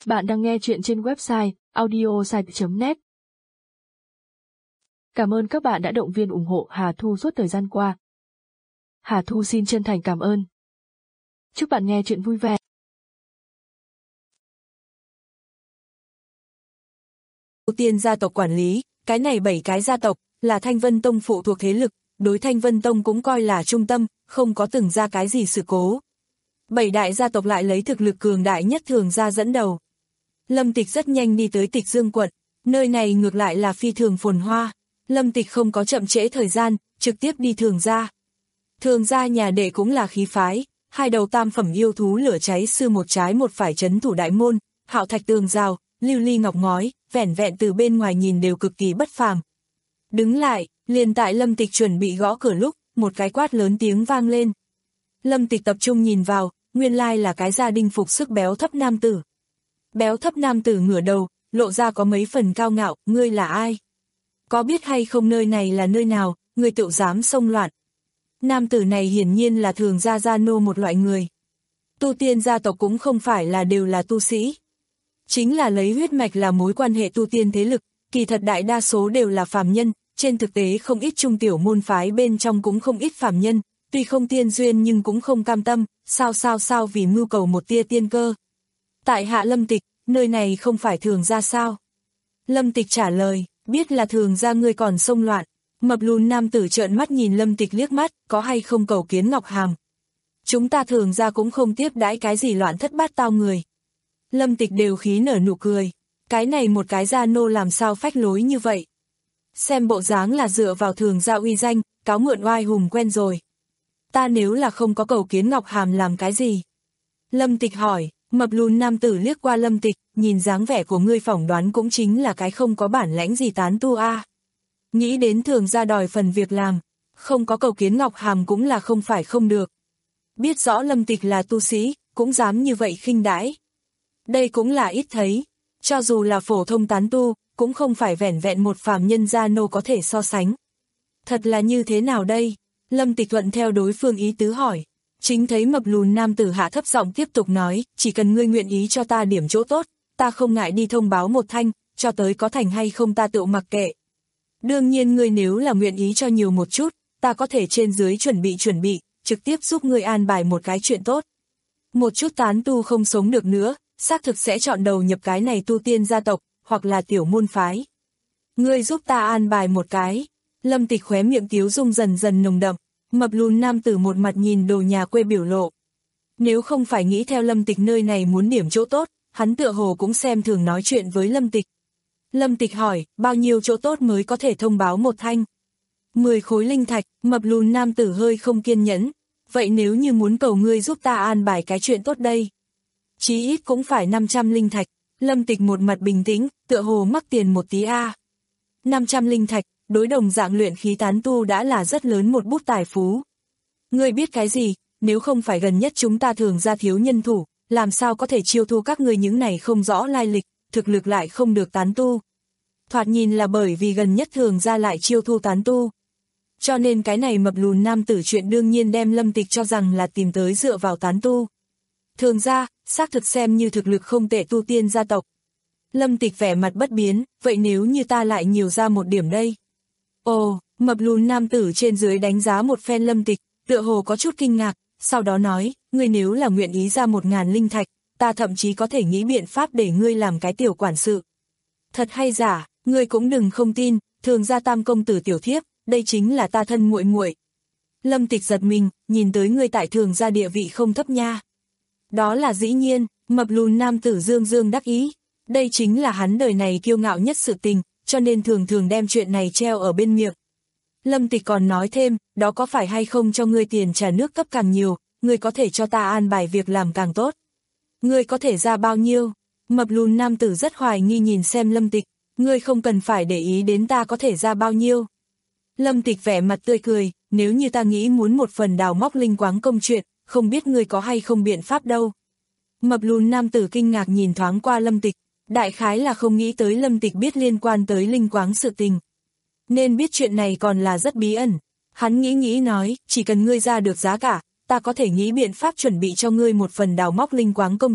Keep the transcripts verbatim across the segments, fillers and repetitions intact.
Bạn đang nghe chuyện trên website audiosite chấm net. Cảm ơn các bạn đã động viên ủng hộ Hà Thu suốt thời gian qua. Hà Thu xin chân thành cảm ơn. Chúc bạn nghe chuyện vui vẻ. Ưu tiên gia tộc quản lý, cái này bảy cái gia tộc, là Thanh Vân Tông phụ thuộc thế lực, đối Thanh Vân Tông cũng coi là trung tâm, không có từng ra cái gì sự cố. Bảy đại gia tộc lại lấy thực lực cường đại nhất Thường gia dẫn đầu. Lâm Tịch rất nhanh đi tới Tịch Dương quận, nơi này ngược lại là phi thường phồn hoa. Lâm Tịch không có chậm trễ thời gian, trực tiếp đi Thường gia. Thường gia nhà đệ cũng là khí phái, hai đầu tam phẩm yêu thú lửa cháy sư một trái một phải trấn thủ đại môn, hạo thạch tường rào, lưu ly ngọc ngói, vẻn vẹn từ bên ngoài nhìn đều cực kỳ bất phàm. Đứng lại, liền tại Lâm Tịch chuẩn bị gõ cửa lúc, một cái quát lớn tiếng vang lên. Lâm Tịch tập trung nhìn vào, nguyên lai là cái gia đình phục sức béo thấp nam tử. Béo thấp nam tử ngửa đầu, lộ ra có mấy phần cao ngạo, ngươi là ai? Có biết hay không nơi này là nơi nào, ngươi tự dám xông loạn? Nam tử này hiển nhiên là Thường gia gia nô một loại người. Tu tiên gia tộc cũng không phải là đều là tu sĩ. Chính là lấy huyết mạch là mối quan hệ tu tiên thế lực, kỳ thật đại đa số đều là phàm nhân, trên thực tế không ít trung tiểu môn phái bên trong cũng không ít phàm nhân, tuy không tiên duyên nhưng cũng không cam tâm, sao sao sao vì mưu cầu một tia tiên cơ. Tại hạ Lâm Tịch, nơi này không phải Thường gia sao? Lâm Tịch trả lời, biết là Thường gia ngươi còn xông loạn. Mập lùn nam tử trợn mắt nhìn Lâm Tịch liếc mắt, có hay không cầu kiến Ngọc Hàm. Chúng ta Thường gia cũng không tiếp đãi cái gì loạn thất bát tao người. Lâm Tịch đều khí nở nụ cười, cái này một cái gia nô làm sao phách lối như vậy. Xem bộ dáng là dựa vào Thường gia uy danh, cáo mượn oai hùng quen rồi. Ta nếu là không có cầu kiến Ngọc Hàm làm cái gì? Lâm Tịch hỏi, mập lùn nam tử liếc qua Lâm Tịch, nhìn dáng vẻ của ngươi phỏng đoán cũng chính là cái không có bản lãnh gì tán tu a. Nghĩ đến Thường gia đòi phần việc làm, không có cầu kiến Ngọc Hàm cũng là không phải không được. Biết rõ Lâm Tịch là tu sĩ, cũng dám như vậy khinh đãi. Đây cũng là ít thấy, cho dù là phổ thông tán tu, cũng không phải vẻn vẹn một phàm nhân gia nô có thể so sánh. Thật là như thế nào đây? Lâm Tịch thuận theo đối phương ý tứ hỏi. Chính thấy mập lùn nam tử hạ thấp giọng tiếp tục nói, chỉ cần ngươi nguyện ý cho ta điểm chỗ tốt, ta không ngại đi thông báo một thanh, cho tới có thành hay không ta tự mặc kệ. Đương nhiên ngươi nếu là nguyện ý cho nhiều một chút, ta có thể trên dưới chuẩn bị chuẩn bị, trực tiếp giúp ngươi an bài một cái chuyện tốt. Một chút tán tu không sống được nữa, xác thực sẽ chọn đầu nhập cái này tu tiên gia tộc, hoặc là tiểu môn phái. Ngươi giúp ta an bài một cái. Lâm Tịch khóe miệng tiếu dung dần dần nồng đậm, mập lùn nam tử một mặt nhìn đồ nhà quê biểu lộ. Nếu không phải nghĩ theo Lâm Tịch nơi này muốn điểm chỗ tốt, hắn tựa hồ cũng xem thường nói chuyện với Lâm Tịch. Lâm Tịch hỏi, bao nhiêu chỗ tốt mới có thể thông báo một thanh? Mười khối linh thạch, mập lùn nam tử hơi không kiên nhẫn. Vậy nếu như muốn cầu ngươi giúp ta an bài cái chuyện tốt đây? Chí ít cũng phải năm trăm linh thạch. Lâm Tịch một mặt bình tĩnh, tựa hồ mắc tiền một tí a. năm trăm linh thạch, đối đồng dạng luyện khí tán tu đã là rất lớn một bút tài phú. Ngươi biết cái gì, nếu không phải gần nhất chúng ta Thường gia thiếu nhân thủ, làm sao có thể chiêu thu các ngươi những này không rõ lai lịch, thực lực lại không được tán tu. Thoạt nhìn là bởi vì gần nhất Thường gia lại chiêu thu tán tu. Cho nên cái này mập lùn nam tử chuyện đương nhiên đem Lâm Tịch cho rằng là tìm tới dựa vào tán tu. Thường gia, xác thực xem như thực lực không tệ tu tiên gia tộc. Lâm Tịch vẻ mặt bất biến, vậy nếu như ta lại nhiều ra một điểm đây? Ồ, mập lùn nam tử trên dưới đánh giá một phen Lâm Tịch, tựa hồ có chút kinh ngạc, sau đó nói, ngươi nếu là nguyện ý ra một ngàn linh thạch, ta thậm chí có thể nghĩ biện pháp để ngươi làm cái tiểu quản sự. Thật hay giả, ngươi cũng đừng không tin, Thường gia tam công tử tiểu thiếp, đây chính là ta thân muội muội. Lâm Tịch giật mình, nhìn tới ngươi tại Thường gia địa vị không thấp nha. Đó là dĩ nhiên, mập lùn nam tử dương dương đắc ý, đây chính là hắn đời này kiêu ngạo nhất sự tình, cho nên thường thường đem chuyện này treo ở bên miệng. Lâm Tịch còn nói thêm, đó có phải hay không cho ngươi tiền trả nước cấp càng nhiều, ngươi có thể cho ta an bài việc làm càng tốt. Ngươi có thể ra bao nhiêu? Mập lùn nam tử rất hoài nghi nhìn xem Lâm Tịch, ngươi không cần phải để ý đến ta có thể ra bao nhiêu. Lâm Tịch vẻ mặt tươi cười, nếu như ta nghĩ muốn một phần đào móc linh quáng công chuyện, không biết ngươi có hay không biện pháp đâu. Mập lùn nam tử kinh ngạc nhìn thoáng qua Lâm Tịch, đại khái là không nghĩ tới Lâm Tịch biết liên quan tới linh quáng sự tình. Nên biết chuyện này còn là rất bí ẩn. Hắn nghĩ nghĩ nói, chỉ cần ngươi ra được giá cả, ta có thể nghĩ biện pháp chuẩn bị cho ngươi một phần đào móc linh quáng công chuyện,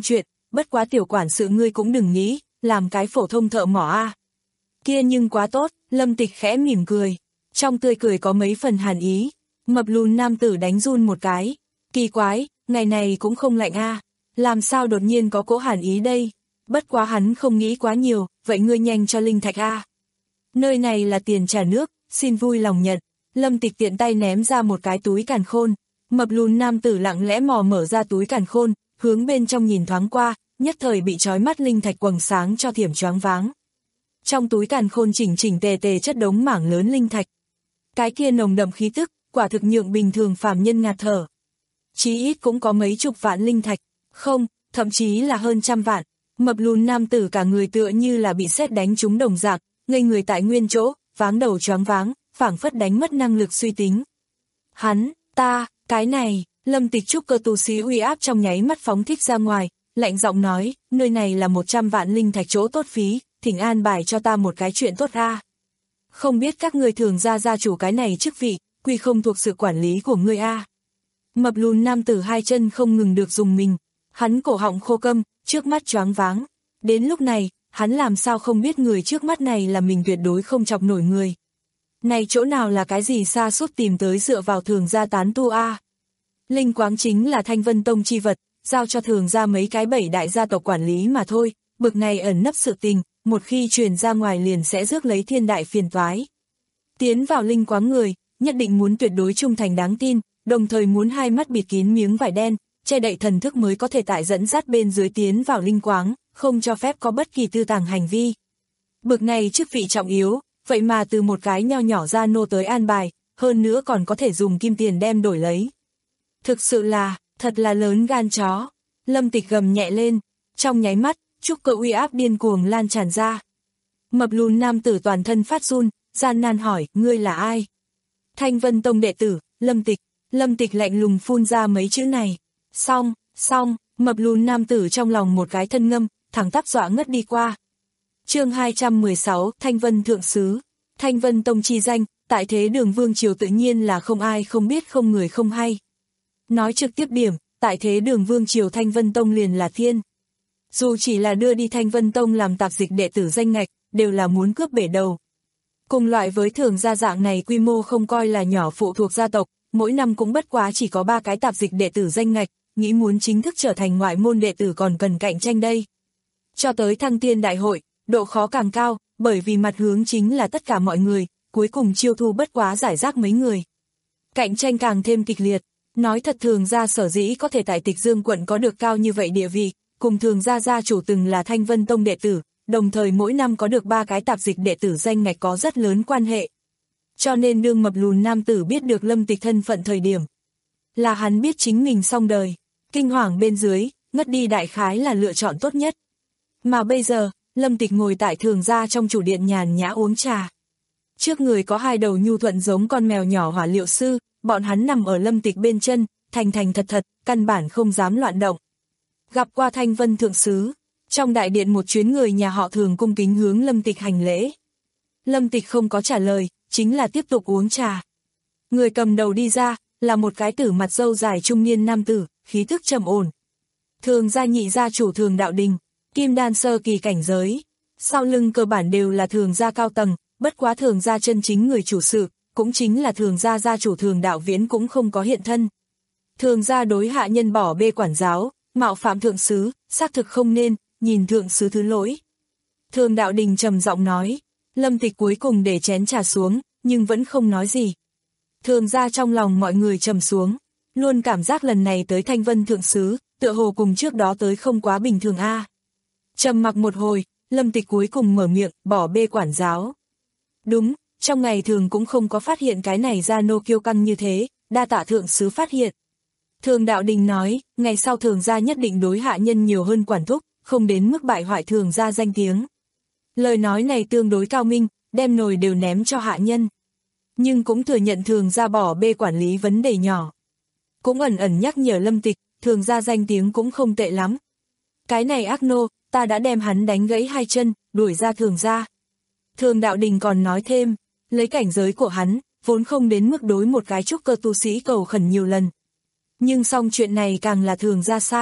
bất quá tiểu quản sự ngươi cũng đừng nghĩ, làm cái phổ thông thợ mỏ a. Kia nhưng quá tốt, Lâm Tịch khẽ mỉm cười, trong tươi cười có mấy phần hàn ý, mập lùn nam tử đánh run một cái, kỳ quái, ngày này cũng không lạnh a, làm sao đột nhiên có cỗ hàn ý đây, bất quá hắn không nghĩ quá nhiều, vậy ngươi nhanh cho linh thạch a. Nơi này là tiền trả nước, xin vui lòng nhận. Lâm Tịch tiện tay ném ra một cái túi càn khôn, mập lùn nam tử lặng lẽ mò mở ra túi càn khôn, hướng bên trong nhìn thoáng qua, nhất thời bị chói mắt linh thạch quầng sáng cho thiểm choáng váng. Trong túi càn khôn chỉnh chỉnh tề tề chất đống mảng lớn linh thạch. Cái kia nồng đậm khí tức, quả thực nhượng bình thường phàm nhân ngạt thở. Chí ít cũng có mấy chục vạn linh thạch, không, thậm chí là hơn trăm vạn. Mập lùn nam tử cả người tựa như là bị sét đánh trúng đồng dạng, ngây người tại nguyên chỗ, váng đầu choáng váng, phảng phất đánh mất năng lực suy tính. Hắn, ta, cái này, Lâm Tịch trúc cơ tu sĩ uy áp trong nháy mắt phóng thích ra ngoài, lạnh giọng nói, nơi này là một trăm vạn linh thạch chỗ tốt phí, thỉnh an bài cho ta một cái chuyện tốt a. Không biết các ngươi thường ra gia chủ cái này chức vị, quy không thuộc sự quản lý của ngươi a. Mập lùn nam tử hai chân không ngừng được dùng mình, hắn cổ họng khô câm, trước mắt choáng váng. Đến lúc này, hắn làm sao không biết người trước mắt này là mình tuyệt đối không chọc nổi người. Này chỗ nào là cái gì xa suốt tìm tới dựa vào thường gia tán tu a. Linh quáng chính là Thanh Vân Tông chi vật, giao cho thường gia mấy cái bảy đại gia tộc quản lý mà thôi, bực này ẩn nấp sự tình, một khi truyền ra ngoài liền sẽ rước lấy thiên đại phiền toái. Tiến vào linh quáng người, nhất định muốn tuyệt đối trung thành đáng tin, đồng thời muốn hai mắt bịt kín miếng vải đen, che đậy thần thức mới có thể tại dẫn dắt bên dưới tiến vào linh quáng, không cho phép có bất kỳ tư tàng hành vi. Bực này chức vị trọng yếu, vậy mà từ một cái nho nhỏ ra nô tới an bài, hơn nữa còn có thể dùng kim tiền đem đổi lấy. Thực sự là, thật là lớn gan chó. Lâm Tịch gầm nhẹ lên, trong nháy mắt, trúc cơ uy áp điên cuồng lan tràn ra. Mập lùn nam tử toàn thân phát run, gian nan hỏi, ngươi là ai? Thanh Vân Tông đệ tử, Lâm Tịch. Lâm Tịch lạnh lùng phun ra mấy chữ này. Xong, xong, mập lùn nam tử trong lòng một cái thân ngâm, thẳng tắp dọa ngất đi qua. Chương hai trăm mười sáu, Thanh Vân Thượng Sứ. Thanh Vân Tông chi danh, tại thế đường vương triều tự nhiên là không ai không biết không người không hay. Nói trực tiếp điểm, tại thế đường vương triều Thanh Vân Tông liền là thiên. Dù chỉ là đưa đi Thanh Vân Tông làm tạp dịch đệ tử danh ngạch, đều là muốn cướp bể đầu. Cùng loại với thường gia dạng này quy mô không coi là nhỏ phụ thuộc gia tộc, mỗi năm cũng bất quá chỉ có ba cái tạp dịch đệ tử danh ngạch, nghĩ muốn chính thức trở thành ngoại môn đệ tử còn cần cạnh tranh đây. Cho tới thăng tiên đại hội, độ khó càng cao, bởi vì mặt hướng chính là tất cả mọi người, cuối cùng chiêu thu bất quá giải rác mấy người. Cạnh tranh càng thêm kịch liệt, nói thật thường gia sở dĩ có thể tại Tịch Dương quận có được cao như vậy địa vị, cùng thường gia gia chủ từng là Thanh Vân Tông đệ tử, đồng thời mỗi năm có được ba cái tạp dịch đệ tử danh ngạch có rất lớn quan hệ. Cho nên đương mập lùn nam tử biết được Lâm Tịch thân phận thời điểm, là hắn biết chính mình xong đời, kinh hoàng bên dưới, ngất đi đại khái là lựa chọn tốt nhất. Mà bây giờ, Lâm Tịch ngồi tại thường gia trong chủ điện nhàn nhã uống trà. Trước người có hai đầu nhu thuận giống con mèo nhỏ hỏa liệu sư, bọn hắn nằm ở Lâm Tịch bên chân, thành thành thật thật, căn bản không dám loạn động. Gặp qua Thanh Vân Thượng Sứ, trong đại điện một chuyến người nhà họ thường cung kính hướng Lâm Tịch hành lễ. Lâm Tịch không có trả lời, chính là tiếp tục uống trà. Người cầm đầu đi ra, là một cái tử mặt râu dài trung niên nam tử, khí thức trầm ổn. Thường gia nhị gia chủ Thường Đạo Đình, kim đan sơ kỳ cảnh giới. Sau lưng cơ bản đều là thường gia cao tầng, bất quá thường gia chân chính người chủ sự, cũng chính là thường gia gia chủ Thường Đạo Viễn cũng không có hiện thân. Thường gia đối hạ nhân bỏ bê quản giáo, mạo phạm thượng sứ, xác thực không nên, nhìn thượng sứ thứ lỗi. Thường Đạo Đình trầm giọng nói, Lâm Tịch cuối cùng để chén trà xuống, nhưng vẫn không nói gì. Thường gia trong lòng mọi người trầm xuống, luôn cảm giác lần này tới Thanh Vân Thượng Sứ, tựa hồ cùng trước đó tới không quá bình thường a. Trầm mặc một hồi, Lâm Tịch cuối cùng mở miệng, bỏ bê quản giáo. Đúng, trong ngày thường cũng không có phát hiện cái này ra nô kiêu căng như thế, đa tạ thượng sứ phát hiện. Thường Đạo Đình nói, ngày sau thường gia nhất định đối hạ nhân nhiều hơn quản thúc, không đến mức bại hoại thường gia danh tiếng. Lời nói này tương đối cao minh, đem nồi đều ném cho hạ nhân. Nhưng cũng thừa nhận thường gia bỏ bê quản lý vấn đề nhỏ. Cũng ẩn ẩn nhắc nhở Lâm Tịch, thường gia danh tiếng cũng không tệ lắm. Cái này ác nô, ta đã đem hắn đánh gãy hai chân, đuổi ra thường gia. Thường Đạo Đình còn nói thêm, lấy cảnh giới của hắn, vốn không đến mức đối một cái trúc cơ tu sĩ cầu khẩn nhiều lần. Nhưng xong chuyện này càng là thường gia sai.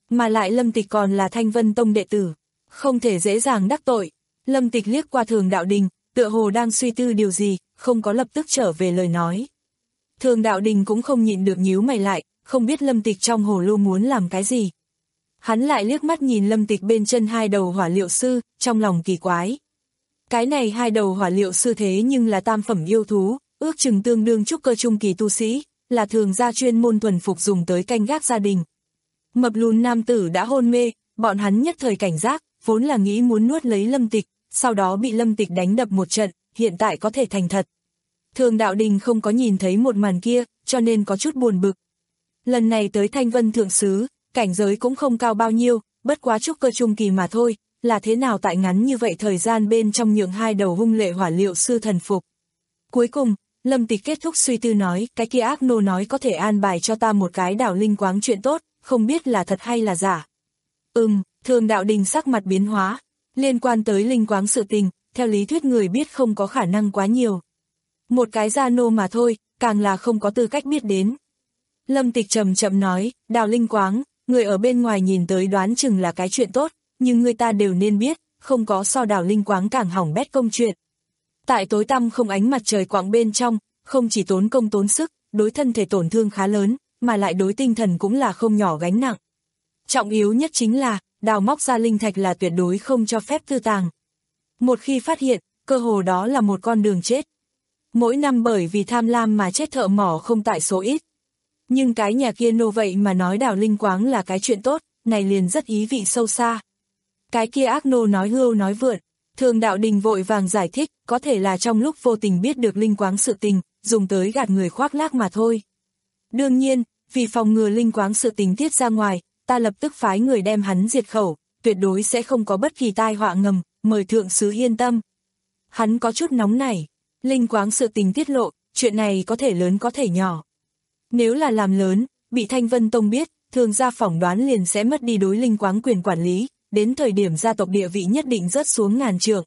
Mà lại Lâm Tịch còn là Thanh Vân Tông đệ tử, không thể dễ dàng đắc tội. Lâm Tịch liếc qua Thường Đạo Đình, tựa hồ đang suy tư điều gì, không có lập tức trở về lời nói. Thường Đạo Đình cũng không nhịn được nhíu mày lại, không biết Lâm Tịch trong hồ lô muốn làm cái gì. Hắn lại liếc mắt nhìn Lâm Tịch bên chân hai đầu hỏa liệu sư, trong lòng kỳ quái. Cái này hai đầu hỏa liệu sư thế nhưng là tam phẩm yêu thú, ước chừng tương đương trúc cơ trung kỳ tu sĩ, là thường gia chuyên môn thuần phục dùng tới canh gác gia đình. Mập lùn nam tử đã hôn mê, bọn hắn nhất thời cảnh giác, vốn là nghĩ muốn nuốt lấy Lâm Tịch, sau đó bị Lâm Tịch đánh đập một trận, hiện tại có thể thành thật. Thường Đạo Đình không có nhìn thấy một màn kia, cho nên có chút buồn bực. Lần này tới Thanh Vân Thượng Sứ, cảnh giới cũng không cao bao nhiêu, bất quá trúc cơ trung kỳ mà thôi, là thế nào tại ngắn như vậy thời gian bên trong nhượng hai đầu hung lệ hỏa liệu sư thần phục. Cuối cùng, Lâm Tịch kết thúc suy tư nói, cái kia ác nô nói có thể an bài cho ta một cái đảo linh quáng chuyện tốt, không biết là thật hay là giả. Ừm, Thường Đạo Đình sắc mặt biến hóa, liên quan tới linh quáng sự tình, theo lý thuyết người biết không có khả năng quá nhiều. Một cái gia nô mà thôi, càng là không có tư cách biết đến. Lâm Tịch chậm chậm nói, đào linh quáng, người ở bên ngoài nhìn tới đoán chừng là cái chuyện tốt, nhưng người ta đều nên biết, không có so đào linh quáng càng hỏng bét công chuyện. Tại tối tăm không ánh mặt trời quạng bên trong, không chỉ tốn công tốn sức, đối thân thể tổn thương khá lớn, mà lại đối tinh thần cũng là không nhỏ gánh nặng. Trọng yếu nhất chính là, đào móc ra linh thạch là tuyệt đối không cho phép tư tàng. Một khi phát hiện, cơ hồ đó là một con đường chết. Mỗi năm bởi vì tham lam mà chết thợ mỏ không tại số ít. Nhưng cái nhà kia nô vậy mà nói đào linh quáng là cái chuyện tốt, này liền rất ý vị sâu xa. Cái kia ác nô nói hưu nói vượn, Thường Đạo Đình vội vàng giải thích, có thể là trong lúc vô tình biết được linh quáng sự tình, dùng tới gạt người khoác lác mà thôi. Đương nhiên, vì phòng ngừa linh quáng sự tình tiết ra ngoài, ta lập tức phái người đem hắn diệt khẩu, tuyệt đối sẽ không có bất kỳ tai họa ngầm, mời thượng sứ yên tâm. Hắn có chút nóng nảy, linh quáng sự tình tiết lộ, chuyện này có thể lớn có thể nhỏ. Nếu là làm lớn, bị Thanh Vân Tông biết, thường gia phỏng đoán liền sẽ mất đi đối linh quáng quyền quản lý, đến thời điểm gia tộc địa vị nhất định rớt xuống ngàn trượng.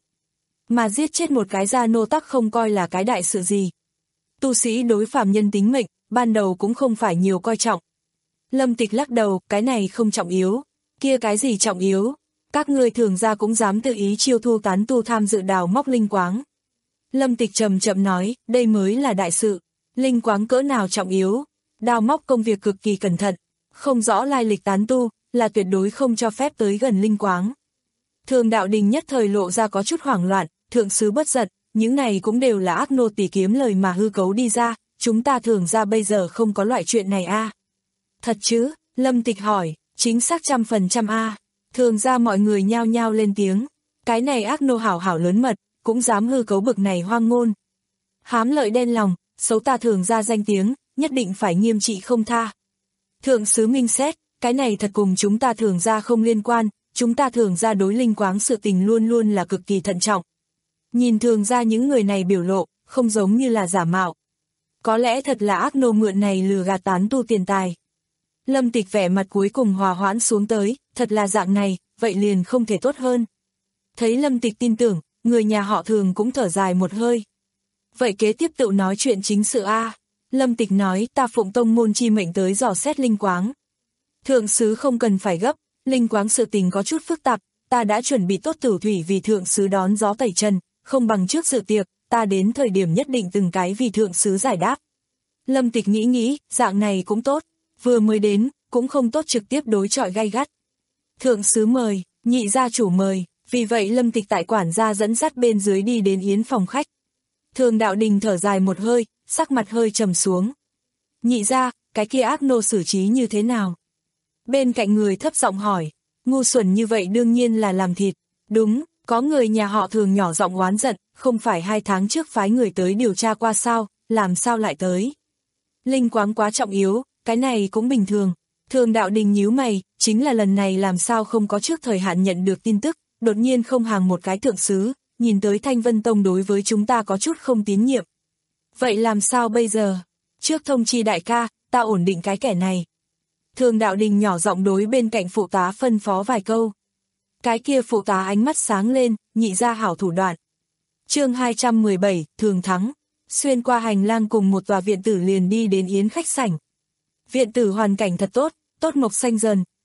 Mà giết chết một cái gia nô tắc không coi là cái đại sự gì. Tu sĩ đối phàm nhân tính mệnh, ban đầu cũng không phải nhiều coi trọng. Lâm Tịch lắc đầu, cái này không trọng yếu, kia cái gì trọng yếu, các ngươi thường gia cũng dám tự ý chiêu thu tán tu tham dự đào móc linh quáng. Lâm Tịch trầm chậm nói, đây mới là đại sự, linh quáng cỡ nào trọng yếu, đào móc công việc cực kỳ cẩn thận, không rõ lai lịch tán tu, là tuyệt đối không cho phép tới gần linh quáng. Thường Đạo Đình nhất thời lộ ra có chút hoảng loạn, thượng sứ bất giận, những này cũng đều là ác nô tỉ kiếm lời mà hư cấu đi ra, chúng ta thường ra bây giờ không có loại chuyện này a. À? Thật chứ? Lâm Tịch hỏi, chính xác trăm phần trăm a. À? Thường ra mọi người nhao nhao lên tiếng, cái này ác nô hảo hảo lớn mật, cũng dám hư cấu bực này hoang ngôn. Hám lợi đen lòng, xấu ta thường ra danh tiếng, nhất định phải nghiêm trị không tha. Thượng sứ minh xét, cái này thật cùng chúng ta thường ra không liên quan, chúng ta thường ra đối linh quáng sự tình luôn luôn là cực kỳ thận trọng. Nhìn thường ra những người này biểu lộ, không giống như là giả mạo. Có lẽ thật là ác nô mượn này lừa gạt tán tu tiền tài. Lâm Tịch vẻ mặt cuối cùng hòa hoãn xuống tới, thật là dạng này, vậy liền không thể tốt hơn. Thấy Lâm Tịch tin tưởng, người nhà họ Thường cũng thở dài một hơi. Vậy kế tiếp tự nói chuyện chính sự a. Lâm Tịch nói, ta phụng tông môn chi mệnh tới dò xét linh quáng. Thượng sứ không cần phải gấp, linh quáng sự tình có chút phức tạp, ta đã chuẩn bị tốt tử thủy vì thượng sứ đón gió tẩy trần, không bằng trước sự tiệc, ta đến thời điểm nhất định từng cái vì thượng sứ giải đáp. Lâm Tịch nghĩ nghĩ, dạng này cũng tốt, vừa mới đến, cũng không tốt trực tiếp đối chọi gay gắt. Thượng sứ mời, nhị gia chủ mời, vì vậy Lâm Tịch tại quản gia dẫn dắt bên dưới đi đến yến phòng khách. Thường Đạo Đình thở dài một hơi, sắc mặt hơi trầm xuống. Nhị gia, cái kia ác nô xử trí như thế nào? Bên cạnh người thấp giọng hỏi, ngu xuẩn như vậy đương nhiên là làm thịt. Đúng, có người nhà họ Thường nhỏ giọng oán giận, không phải hai tháng trước phái người tới điều tra qua sao, làm sao lại tới? Linh quáng quá trọng yếu, cái này cũng bình thường. Thường Đạo Đình nhíu mày, chính là lần này làm sao không có trước thời hạn nhận được tin tức, đột nhiên không hàng một cái thượng sứ, nhìn tới Thanh Vân Tông đối với chúng ta có chút không tín nhiệm. Vậy làm sao bây giờ? Trước thông chi đại ca, ta ổn định cái kẻ này. Thường Đạo Đình nhỏ giọng đối bên cạnh phụ tá phân phó vài câu. Cái kia phụ tá ánh mắt sáng lên, nhị ra hảo thủ đoạn. Chương hai trăm mười bảy, Thường thắng. Xuyên qua hành lang cùng một tòa viện tử liền đi đến yến khách sảnh. Viện tử hoàn cảnh thật tốt, tốt mộc xanh dần,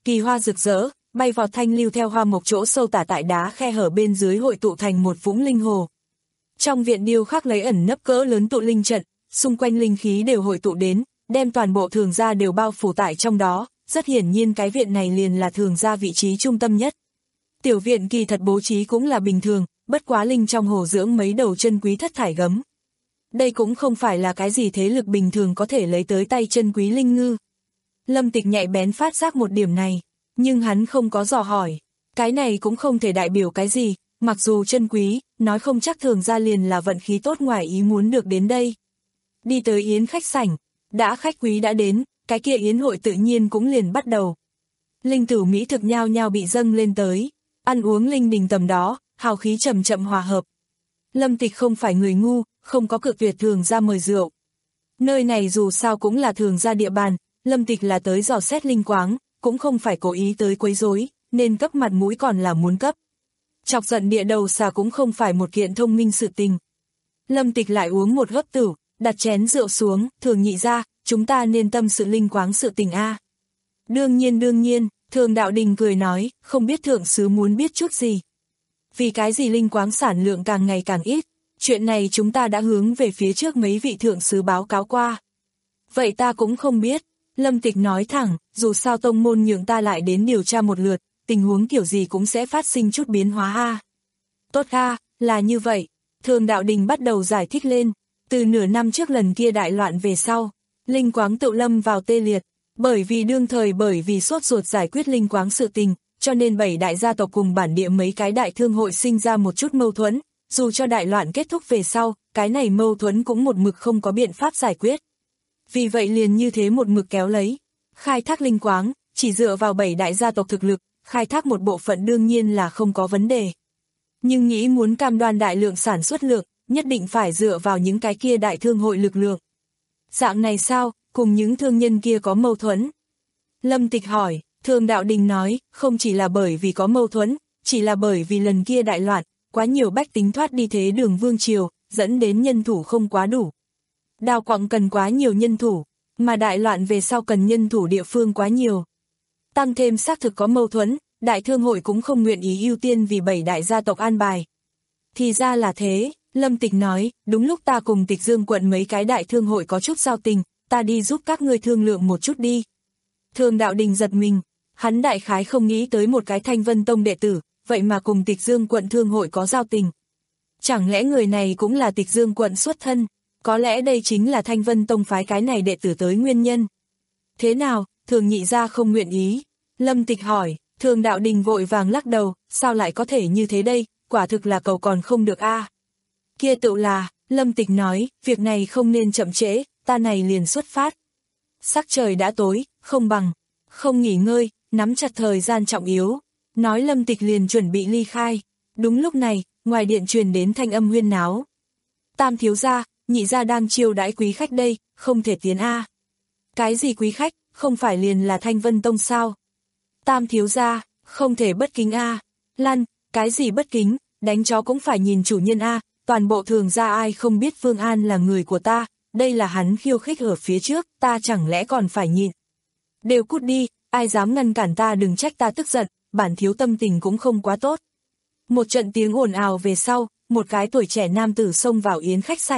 kỳ hoa rực rỡ, bay vọt thanh lưu theo hoa mộc chỗ sâu tả tại đá khe hở bên dưới hội tụ thành một vũng linh hồ. Trong viện điêu khắc lấy ẩn nấp cỡ lớn tụ linh trận, xung quanh linh khí đều hội tụ đến, đem toàn bộ Thường gia đều bao phủ tại trong đó, rất hiển nhiên cái viện này liền là Thường gia vị trí trung tâm nhất. Tiểu viện kỳ thật bố trí cũng là bình thường, bất quá linh trong hồ dưỡng mấy đầu chân quý thất thải gấm. Đây cũng không phải là cái gì thế lực bình thường có thể lấy tới tay chân quý linh ngư. Lâm Tịch nhạy bén phát giác một điểm này, nhưng hắn không có dò hỏi. Cái này cũng không thể đại biểu cái gì, mặc dù chân quý, nói không chắc Thường gia liền là vận khí tốt ngoài ý muốn được đến đây. Đi tới yến khách sảnh, đã khách quý đã đến, cái kia yến hội tự nhiên cũng liền bắt đầu. Linh tử mỹ thực nhao nhao bị dâng lên tới, ăn uống linh đình tầm đó, hào khí chậm chậm hòa hợp. Lâm Tịch không phải người ngu, không có cự tuyệt Thường gia mời rượu. Nơi này dù sao cũng là Thường gia địa bàn, Lâm Tịch là tới dò xét linh quáng, cũng không phải cố ý tới quấy rối, nên cấp mặt mũi còn là muốn cấp. Chọc giận địa đầu xà cũng không phải một kiện thông minh sự tình. Lâm Tịch lại uống một hớp tử, đặt chén rượu xuống, Thường nhị ra, chúng ta nên tâm sự linh quáng sự tình a. Đương nhiên đương nhiên, Thường Đạo Đình cười nói, không biết thượng sứ muốn biết chút gì. Vì cái gì linh quáng sản lượng càng ngày càng ít, chuyện này chúng ta đã hướng về phía trước mấy vị thượng sứ báo cáo qua. Vậy ta cũng không biết, Lâm Tịch nói thẳng, dù sao tông môn nhượng ta lại đến điều tra một lượt, tình huống kiểu gì cũng sẽ phát sinh chút biến hóa a. Tốt a, là như vậy, Thường Đạo Đình bắt đầu giải thích lên, từ nửa năm trước lần kia đại loạn về sau, linh quáng tự lâm vào tê liệt, bởi vì đương thời bởi vì sốt ruột giải quyết linh quáng sự tình, cho nên bảy đại gia tộc cùng bản địa mấy cái đại thương hội sinh ra một chút mâu thuẫn, dù cho đại loạn kết thúc về sau, cái này mâu thuẫn cũng một mực không có biện pháp giải quyết. Vì vậy liền như thế một mực kéo lấy, khai thác linh quáng, chỉ dựa vào bảy đại gia tộc thực lực, khai thác một bộ phận đương nhiên là không có vấn đề. Nhưng nghĩ muốn cam đoan đại lượng sản xuất lượng, nhất định phải dựa vào những cái kia đại thương hội lực lượng. Dạng này sao, cùng những thương nhân kia có mâu thuẫn? Lâm Tịch hỏi, Thường Đạo Đình nói, không chỉ là bởi vì có mâu thuẫn, chỉ là bởi vì lần kia đại loạn, quá nhiều bách tính thoát đi thế đường vương triều, dẫn đến nhân thủ không quá đủ. Đào quặng cần quá nhiều nhân thủ, mà đại loạn về sau cần nhân thủ địa phương quá nhiều. Tăng thêm xác thực có mâu thuẫn, đại thương hội cũng không nguyện ý ưu tiên vì bảy đại gia tộc an bài. Thì ra là thế, Lâm Tịch nói, đúng lúc ta cùng Tịch Dương quận mấy cái đại thương hội có chút giao tình, ta đi giúp các ngươi thương lượng một chút đi. Thường Đạo Đình giật mình, hắn đại khái không nghĩ tới một cái Thanh Vân Tông đệ tử, vậy mà cùng Tịch Dương quận thương hội có giao tình. Chẳng lẽ người này cũng là Tịch Dương quận xuất thân, có lẽ đây chính là Thanh Vân Tông phái cái này đệ tử tới nguyên nhân. Thế nào, Thường nhị gia không nguyện ý? Lâm Tịch hỏi, Thường Đạo Đình vội vàng lắc đầu, sao lại có thể như thế đây, quả thực là cầu còn không được a. Kia tự là, Lâm Tịch nói, việc này không nên chậm trễ, ta này liền xuất phát. Sắc trời đã tối, không bằng, không nghỉ ngơi, nắm chặt thời gian trọng yếu. Nói Lâm Tịch liền chuẩn bị ly khai. Đúng lúc này, ngoài điện truyền đến thanh âm huyên náo. Tam thiếu gia, nhị gia đang chiêu đãi quý khách đây, không thể tiến a. Cái gì quý khách, không phải liền là Thanh Vân Tông sao? Tam thiếu gia, không thể bất kính a. Lăn, cái gì bất kính, đánh chó cũng phải nhìn chủ nhân a, toàn bộ Thường gia ai không biết Phương An là người của ta, đây là hắn khiêu khích ở phía trước, ta chẳng lẽ còn phải nhịn. Đều cút đi, ai dám ngăn cản ta đừng trách ta tức giận, bản thiếu tâm tình cũng không quá tốt. Một trận tiếng ồn ào về sau, một cái tuổi trẻ nam tử xông vào yến khách sảnh.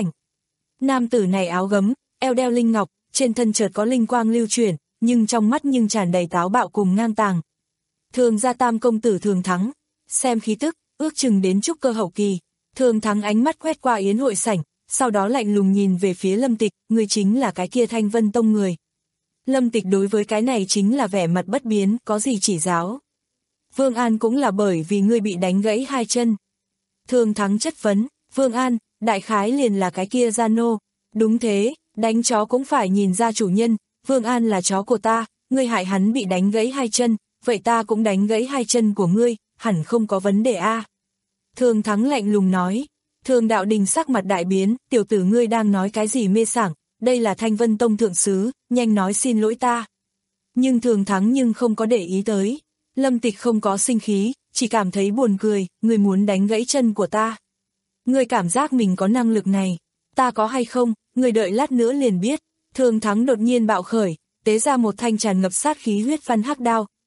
Nam tử này áo gấm, eo đeo linh ngọc, trên thân chợt có linh quang lưu chuyển, nhưng trong mắt nhưng tràn đầy táo bạo cùng ngang tàng. Thường gia tam công tử Thường Thắng, xem khí tức, ước chừng đến trúc cơ hậu kỳ. Thường Thắng ánh mắt quét qua yến hội sảnh, sau đó lạnh lùng nhìn về phía Lâm Tịch, người chính là cái kia Thanh Vân Tông người. Lâm Tịch đối với cái này chính là vẻ mặt bất biến, có gì chỉ giáo. Vương An cũng là bởi vì ngươi bị đánh gãy hai chân. Thường Thắng chất vấn, Vương An, đại khái liền là cái kia gia nô. Đúng thế, đánh chó cũng phải nhìn ra chủ nhân, Vương An là chó của ta, ngươi hại hắn bị đánh gãy hai chân, vậy ta cũng đánh gãy hai chân của ngươi, hẳn không có vấn đề a. Thường Thắng lạnh lùng nói. Thường Đạo Đình sắc mặt đại biến, tiểu tử ngươi đang nói cái gì mê sảng, đây là Thanh Vân Tông thượng sứ, nhanh nói xin lỗi ta. Nhưng Thường Thắng nhưng không có để ý tới. Lâm Tịch không có sinh khí, chỉ cảm thấy buồn cười, ngươi muốn đánh gãy chân của ta. Ngươi cảm giác mình có năng lực này, ta có hay không, ngươi đợi lát nữa liền biết. Thường Thắng đột nhiên bạo khởi, tế ra một thanh tràn ngập sát khí huyết văn hắc đao,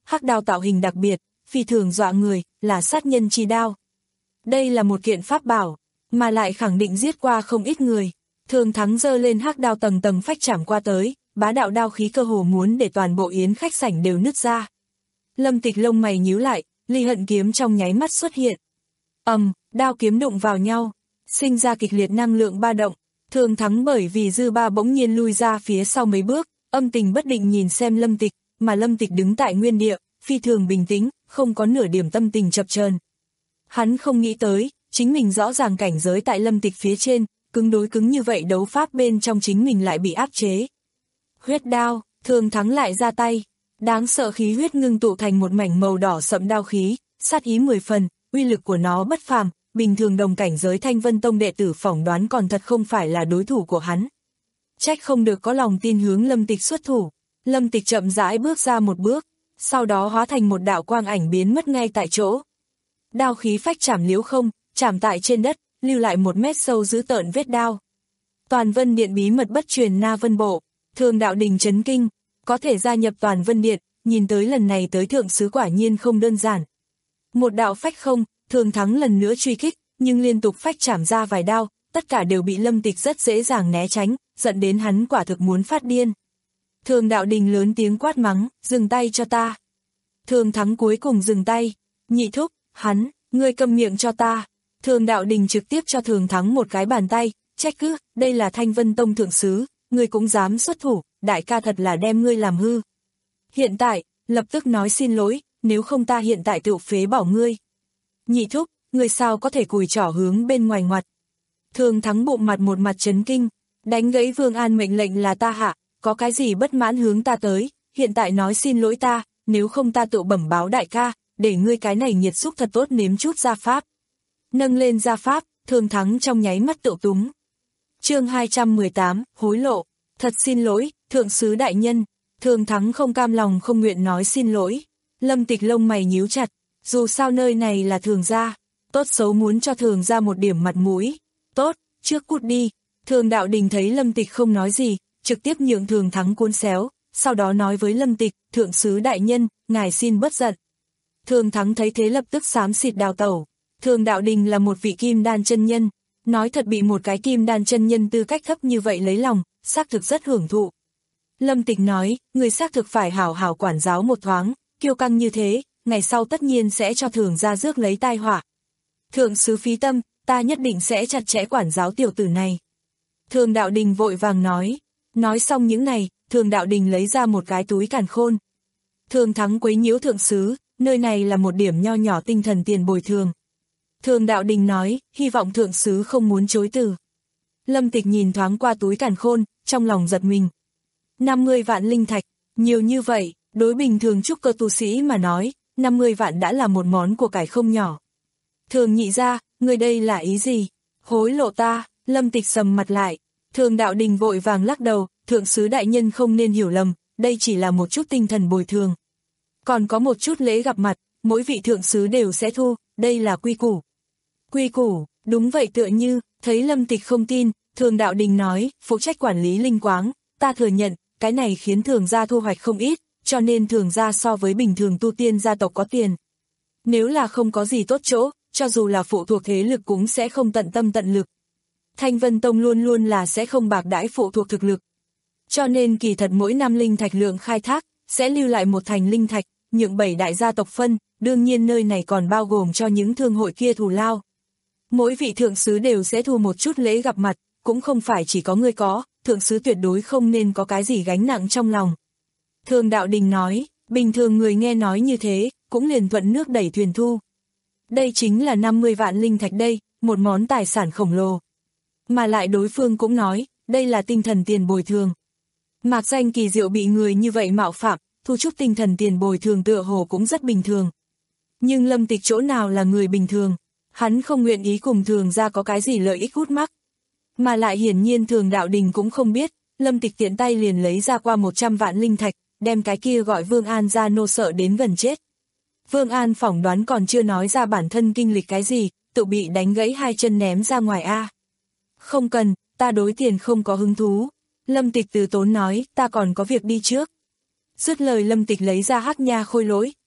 hắc đao tạo hình đặc biệt, phi thường dọa người, là sát nhân chi đao. Đây là một kiện pháp bảo, mà lại khẳng định giết qua không ít người. Thường Thắng giơ lên hắc đao tầng tầng phách chảm qua tới, bá đạo đao khí cơ hồ muốn để toàn bộ yến khách sảnh đều nứt ra. Lâm Tịch lông mày nhíu lại, ly hận kiếm trong nháy mắt xuất hiện. ầm, um, đao kiếm đụng vào nhau, sinh ra kịch liệt năng lượng ba động. Thường Thắng bởi vì dư ba bỗng nhiên lui ra phía sau mấy bước, âm tình bất định nhìn xem Lâm Tịch, mà Lâm Tịch đứng tại nguyên địa, phi thường bình tĩnh, không có nửa điểm tâm tình chập chờn. Hắn không nghĩ tới, chính mình rõ ràng cảnh giới tại Lâm Tịch phía trên, cứng đối cứng như vậy đấu pháp bên trong chính mình lại bị áp chế. Huyết đao, Thường Thắng lại ra tay, đáng sợ khí huyết ngưng tụ thành một mảnh màu đỏ sậm đao khí, sát ý mười phần, uy lực của nó bất phàm, bình thường đồng cảnh giới Thanh Vân Tông đệ tử phỏng đoán còn thật không phải là đối thủ của hắn. Trách không được có lòng tin hướng Lâm Tịch xuất thủ. Lâm Tịch chậm rãi bước ra một bước, sau đó hóa thành một đạo quang ảnh biến mất ngay tại chỗ. Đao khí phách chảm liếu không, chảm tại trên đất, lưu lại một mét sâu dữ tợn vết đao. Toàn Vân Điện bí mật bất truyền Na Vân Bộ, Thường Đạo Đình chấn kinh, có thể gia nhập Toàn Vân Điện, nhìn tới lần này tới thượng sứ quả nhiên không đơn giản. Một đạo phách không, Thường Thắng lần nữa truy kích, nhưng liên tục phách chảm ra vài đao, tất cả đều bị Lâm Tịch rất dễ dàng né tránh, giận đến hắn quả thực muốn phát điên. Thường Đạo Đình lớn tiếng quát mắng, dừng tay cho ta. Thường Thắng cuối cùng dừng tay, nhị thúc, hắn, ngươi câm miệng cho ta. Thường Đạo Đình trực tiếp cho Thường Thắng một cái bàn tay, trách cứ, đây là Thanh Vân Tông thượng sứ, ngươi cũng dám xuất thủ, đại ca thật là đem ngươi làm hư. Hiện tại, lập tức nói xin lỗi, nếu không ta hiện tại tự phế bỏ ngươi. Nhị thúc, ngươi sao có thể cùi trỏ hướng bên ngoài ngoặt. Thường Thắng bụng mặt một mặt chấn kinh, đánh gãy Vương An mệnh lệnh là ta hạ, có cái gì bất mãn hướng ta tới, hiện tại nói xin lỗi ta, nếu không ta tự bẩm báo đại ca, để ngươi cái này nhiệt xúc thật tốt nếm chút gia pháp. Nâng lên gia pháp, Thường Thắng trong nháy mắt tự túng. Chương hai trăm mười tám, hối lộ, thật xin lỗi, thượng sứ đại nhân. Thường Thắng không cam lòng không nguyện nói xin lỗi. Lâm Tịch lông mày nhíu chặt, dù sao nơi này là Thường gia, tốt xấu muốn cho Thường gia một điểm mặt mũi. Tốt, trước cút đi. Thường Đạo Đình thấy Lâm Tịch không nói gì, trực tiếp nhượng Thường Thắng cuốn xéo, sau đó nói với Lâm Tịch, thượng sứ đại nhân, ngài xin bất giận. Thường Thắng thấy thế lập tức xám xịt đào tẩu. Thường Đạo Đình là một vị kim đan chân nhân, nói thật bị một cái kim đan chân nhân tư cách thấp như vậy lấy lòng, xác thực rất hưởng thụ. Lâm Tịch nói, người xác thực phải hảo hảo quản giáo một thoáng, kiêu căng như thế, ngày sau tất nhiên sẽ cho Thường gia rước lấy tai họa. Thượng sứ phí tâm, ta nhất định sẽ chặt chẽ quản giáo tiểu tử này. Thường Đạo Đình vội vàng nói, nói xong những này, Thường Đạo Đình lấy ra một cái túi càn khôn. Thường Thắng quấy nhiễu thượng sứ, nơi này là một điểm nho nhỏ tinh thần tiền bồi thường. Thường Đạo Đình nói, hy vọng thượng sứ không muốn chối từ. Lâm Tịch nhìn thoáng qua túi càn khôn, trong lòng giật mình. năm mươi vạn linh thạch, nhiều như vậy, đối bình thường trúc cơ tu sĩ mà nói, năm mươi vạn đã là một món của cải không nhỏ. Thường nhị ra, người đây là ý gì? Hối lộ ta. Lâm Tịch sầm mặt lại. Thường Đạo Đình vội vàng lắc đầu, thượng sứ đại nhân không nên hiểu lầm, đây chỉ là một chút tinh thần bồi thường. Còn có một chút lễ gặp mặt, mỗi vị thượng sứ đều sẽ thu, đây là quy củ. Quy củ, đúng vậy tựa như, thấy Lâm Tịch không tin, Thường Đạo Đình nói, phụ trách quản lý linh quáng, ta thừa nhận, cái này khiến Thường gia thu hoạch không ít, cho nên Thường gia so với bình thường tu tiên gia tộc có tiền. Nếu là không có gì tốt chỗ, cho dù là phụ thuộc thế lực cũng sẽ không tận tâm tận lực. Thanh Vân Tông luôn luôn là sẽ không bạc đãi phụ thuộc thực lực. Cho nên kỳ thật mỗi năm linh thạch lượng khai thác, sẽ lưu lại một thành linh thạch, nhượng bảy đại gia tộc phân, đương nhiên nơi này còn bao gồm cho những thương hội kia thù lao. Mỗi vị thượng sứ đều sẽ thu một chút lễ gặp mặt, cũng không phải chỉ có người có, thượng sứ tuyệt đối không nên có cái gì gánh nặng trong lòng. Thường Đạo Đình nói, bình thường người nghe nói như thế, cũng liền thuận nước đẩy thuyền thu. Đây chính là năm mươi vạn linh thạch đây, một món tài sản khổng lồ. Mà lại đối phương cũng nói, đây là tinh thần tiền bồi thường. Mạc danh kỳ diệu bị người như vậy mạo phạm, thu chút tinh thần tiền bồi thường tựa hồ cũng rất bình thường. Nhưng Lâm Tịch chỗ nào là người bình thường, hắn không nguyện ý cùng Thường gia có cái gì lợi ích hút mắc. Mà lại hiển nhiên Thường Đạo Đình cũng không biết, Lâm Tịch tiện tay liền lấy ra qua một trăm vạn linh thạch, đem cái kia gọi Vương An ra nô sợ đến gần chết. Vương An phỏng đoán còn chưa nói ra bản thân kinh lịch cái gì, tự bị đánh gãy hai chân ném ra ngoài a. Không cần, ta đối tiền không có hứng thú. Lâm Tịch từ tốn nói, ta còn có việc đi trước. Dứt lời Lâm Tịch lấy ra hắc nha khôi lỗi,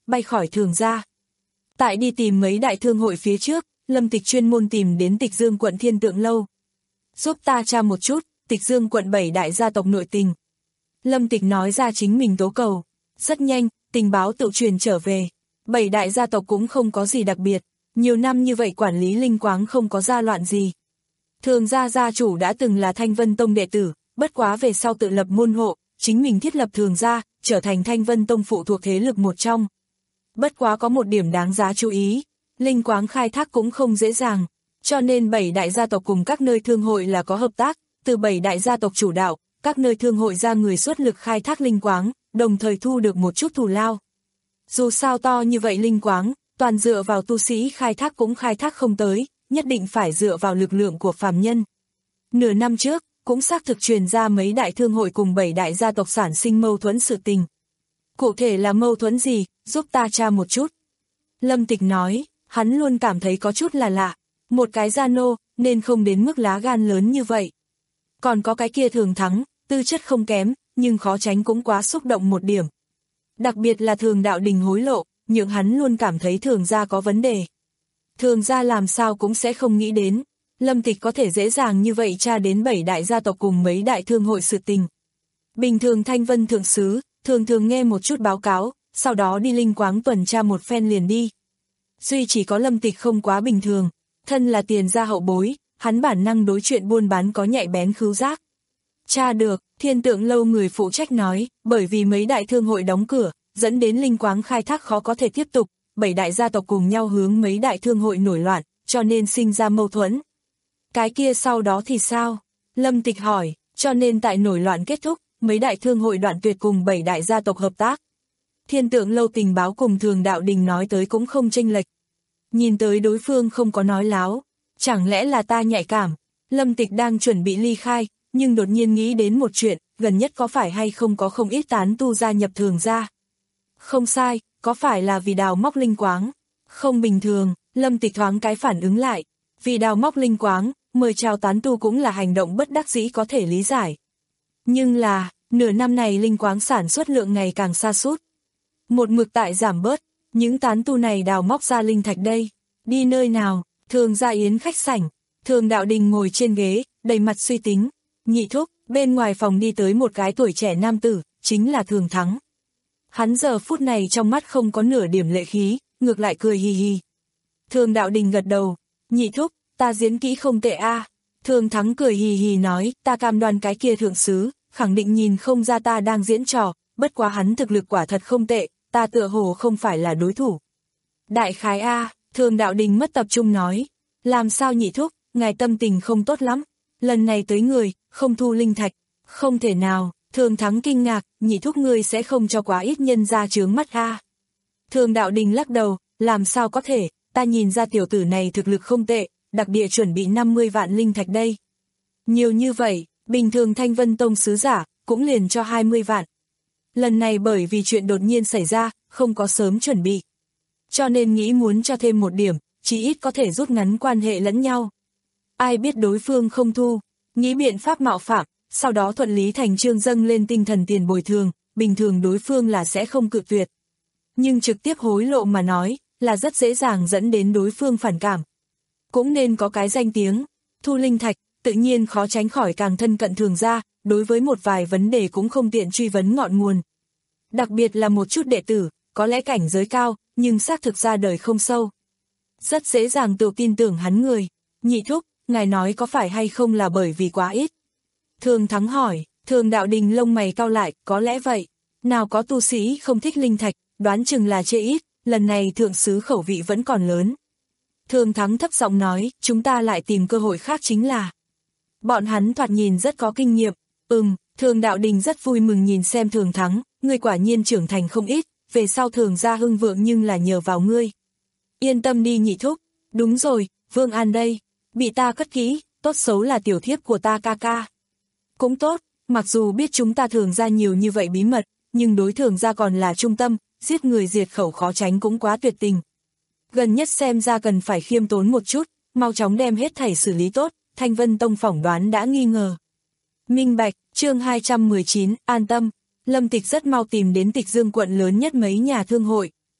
bay khỏi Thường gia. Tại đi tìm mấy đại thương hội phía trước, Lâm Tịch chuyên môn tìm đến Tịch Dương quận Thiên Tượng lâu. Giúp ta tra một chút, Tịch Dương quận bảy đại gia tộc nội tình. Lâm Tịch nói ra chính mình tố cầu. Rất nhanh, tình báo tự truyền trở về. Bảy đại gia tộc cũng không có gì đặc biệt. Nhiều năm như vậy quản lý linh quáng không có gia loạn gì. Thường gia gia chủ đã từng là Thanh Vân Tông đệ tử, bất quá về sau tự lập môn hộ, chính mình thiết lập Thường gia, trở thành Thanh Vân Tông phụ thuộc thế lực một trong. Bất quá có một điểm đáng giá chú ý, linh quáng khai thác cũng không dễ dàng, cho nên bảy đại gia tộc cùng các nơi thương hội là có hợp tác, từ bảy đại gia tộc chủ đạo, các nơi thương hội ra người xuất lực khai thác linh quáng, đồng thời thu được một chút thù lao. Dù sao to như vậy linh quáng, toàn dựa vào tu sĩ khai thác cũng khai thác không tới, nhất định phải dựa vào lực lượng của phàm nhân. Nửa năm trước, cũng xác thực truyền ra mấy đại thương hội cùng bảy đại gia tộc sản sinh mâu thuẫn sự tình. Cụ thể là mâu thuẫn gì, giúp ta tra một chút. Lâm Tịch nói, hắn luôn cảm thấy có chút là lạ, một cái gia nô, nên không đến mức lá gan lớn như vậy. Còn có cái kia Thường Thắng, tư chất không kém, nhưng khó tránh cũng quá xúc động một điểm. Đặc biệt là Thường Đạo Đình hối lộ, nhưng hắn luôn cảm thấy Thường gia có vấn đề. Thường gia làm sao cũng sẽ không nghĩ đến, Lâm Tịch có thể dễ dàng như vậy tra đến bảy đại gia tộc cùng mấy đại thương hội sự tình. Bình thường Thanh Vân thượng sứ, thường thường nghe một chút báo cáo, sau đó đi linh quáng tuần tra một phen liền đi. Duy chỉ có Lâm Tịch không quá bình thường, thân là tiền gia hậu bối, hắn bản năng đối chuyện buôn bán có nhạy bén khứu giác. Tra được, Thiên Tượng lâu người phụ trách nói, bởi vì mấy đại thương hội đóng cửa, dẫn đến linh quáng khai thác khó có thể tiếp tục, bảy đại gia tộc cùng nhau hướng mấy đại thương hội nổi loạn, cho nên sinh ra mâu thuẫn. Cái kia sau đó thì sao? Lâm Tịch hỏi, cho nên tại nổi loạn kết thúc, mấy đại thương hội đoạn tuyệt cùng bảy đại gia tộc hợp tác. Thiên Tượng lâu tình báo cùng Thường Đạo Đình nói tới cũng không chênh lệch. Nhìn tới đối phương không có nói láo, chẳng lẽ là ta nhạy cảm? Lâm Tịch đang chuẩn bị ly khai, nhưng đột nhiên nghĩ đến một chuyện, gần nhất có phải hay không có không ít tán tu gia nhập Thường gia? Không sai, có phải là vì đào móc linh quáng? Không bình thường, Lâm Tịch thoáng cái phản ứng lại. Vì đào móc linh quáng, mời chào tán tu cũng là hành động bất đắc dĩ có thể lý giải. Nhưng là, nửa năm này linh quáng sản xuất lượng ngày càng sa sút. Một mực tại giảm bớt, những tán tu này đào móc ra linh thạch đây. Đi nơi nào? Thường gia yến khách sảnh. Thường Đạo Đình ngồi trên ghế, đầy mặt suy tính. Nhị thúc, bên ngoài phòng đi tới một cái tuổi trẻ nam tử, chính là Thường Thắng. Hắn giờ phút này trong mắt không có nửa điểm lệ khí, ngược lại cười hì hì. Thường Đạo Đình gật đầu. Nhị thúc, ta diễn kỹ không tệ a. À. Thường Thắng cười hì hì nói, ta cam đoan cái kia thượng sứ, khẳng định nhìn không ra ta đang diễn trò, bất quá hắn thực lực quả thật không tệ, ta tựa hồ không phải là đối thủ. Đại khái a, à, Thường Đạo Đình mất tập trung nói, làm sao nhị thúc, ngài tâm tình không tốt lắm, lần này tới người, không thu linh thạch, không thể nào. Thường Thắng kinh ngạc, nhị thúc ngươi sẽ không cho quá ít nhân ra chướng mắt a. À. Thường Đạo Đình lắc đầu, làm sao có thể, ta nhìn ra tiểu tử này thực lực không tệ, đặc địa chuẩn bị năm mươi vạn linh thạch đây. Nhiều như vậy, bình thường Thanh Vân Tông sứ giả, cũng liền cho hai mươi vạn. Lần này bởi vì chuyện đột nhiên xảy ra, không có sớm chuẩn bị. Cho nên nghĩ muốn cho thêm một điểm, chỉ ít có thể rút ngắn quan hệ lẫn nhau. Ai biết đối phương không thu, nghĩ biện pháp mạo phạm, sau đó thuận lý thành chương dâng lên tinh thần tiền bồi thường, bình thường đối phương là sẽ không cự tuyệt. Nhưng trực tiếp hối lộ mà nói, là rất dễ dàng dẫn đến đối phương phản cảm. Cũng nên có cái danh tiếng, thu linh thạch, tự nhiên khó tránh khỏi càng thân cận Thường gia, đối với một vài vấn đề cũng không tiện truy vấn ngọn nguồn. Đặc biệt là một chút đệ tử, có lẽ cảnh giới cao, nhưng xác thực ra đời không sâu. Rất dễ dàng tự tin tưởng hắn người. Nhị thúc, ngài nói có phải hay không là bởi vì quá ít? Thường Thắng hỏi. Thường Đạo Đình lông mày cau lại, có lẽ vậy. Nào có tu sĩ không thích linh thạch, đoán chừng là chê ít, lần này thượng sứ khẩu vị vẫn còn lớn. Thường Thắng thấp giọng nói, chúng ta lại tìm cơ hội khác chính là. Bọn hắn thoạt nhìn rất có kinh nghiệm. Ừm, Thường Đạo Đình rất vui mừng nhìn xem Thường Thắng, ngươi quả nhiên trưởng thành không ít, về sau Thường gia hưng vượng nhưng là nhờ vào ngươi. Yên tâm đi nhị thúc, đúng rồi, Vương An đây, bị ta cất kỹ, tốt xấu là tiểu thiếp của ta ca ca. Cũng tốt, mặc dù biết chúng ta Thường gia nhiều như vậy bí mật, nhưng đối Thường gia còn là trung tâm, giết người diệt khẩu khó tránh cũng quá tuyệt tình. Gần nhất xem ra cần phải khiêm tốn một chút, mau chóng đem hết thảy xử lý tốt, Thanh Vân Tông phỏng đoán đã nghi ngờ. Minh bạch, chương hai trăm mười chín, an tâm, Lâm Tịch rất mau tìm đến Tịch Dương quận lớn nhất mấy nhà thương hội.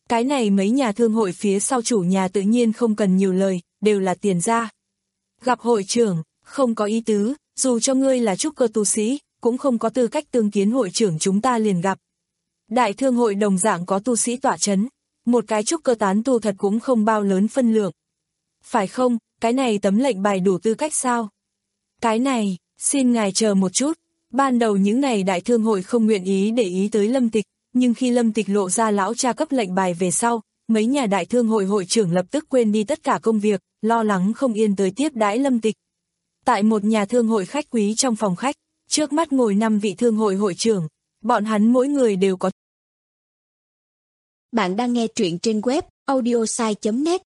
Cái này mấy nhà thương hội phía sau chủ nhà tự nhiên không cần nhiều lời, đều là tiền ra. Gặp hội trưởng, không có ý tứ, dù cho ngươi là trúc cơ tu sĩ, cũng không có tư cách tương kiến hội trưởng chúng ta liền gặp. Đại thương hội đồng dạng có tu sĩ tọa chấn, một cái trúc cơ tán tu thật cũng không bao lớn phân lượng. Phải không, cái này tấm lệnh bài đủ tư cách sao? Cái này, xin ngài chờ một chút, ban đầu những này đại thương hội không nguyện ý để ý tới Lâm Tịch, nhưng khi Lâm Tịch lộ ra lão cha cấp lệnh bài về sau, mấy nhà đại thương hội hội trưởng lập tức quên đi tất cả công việc, lo lắng không yên tới tiếp đãi Lâm Tịch. Tại một nhà thương hội khách quý trong phòng khách, trước mắt ngồi năm vị thương hội hội trưởng, bọn hắn mỗi người đều có. Bạn đang nghe truyện trên web audiosai chấm net.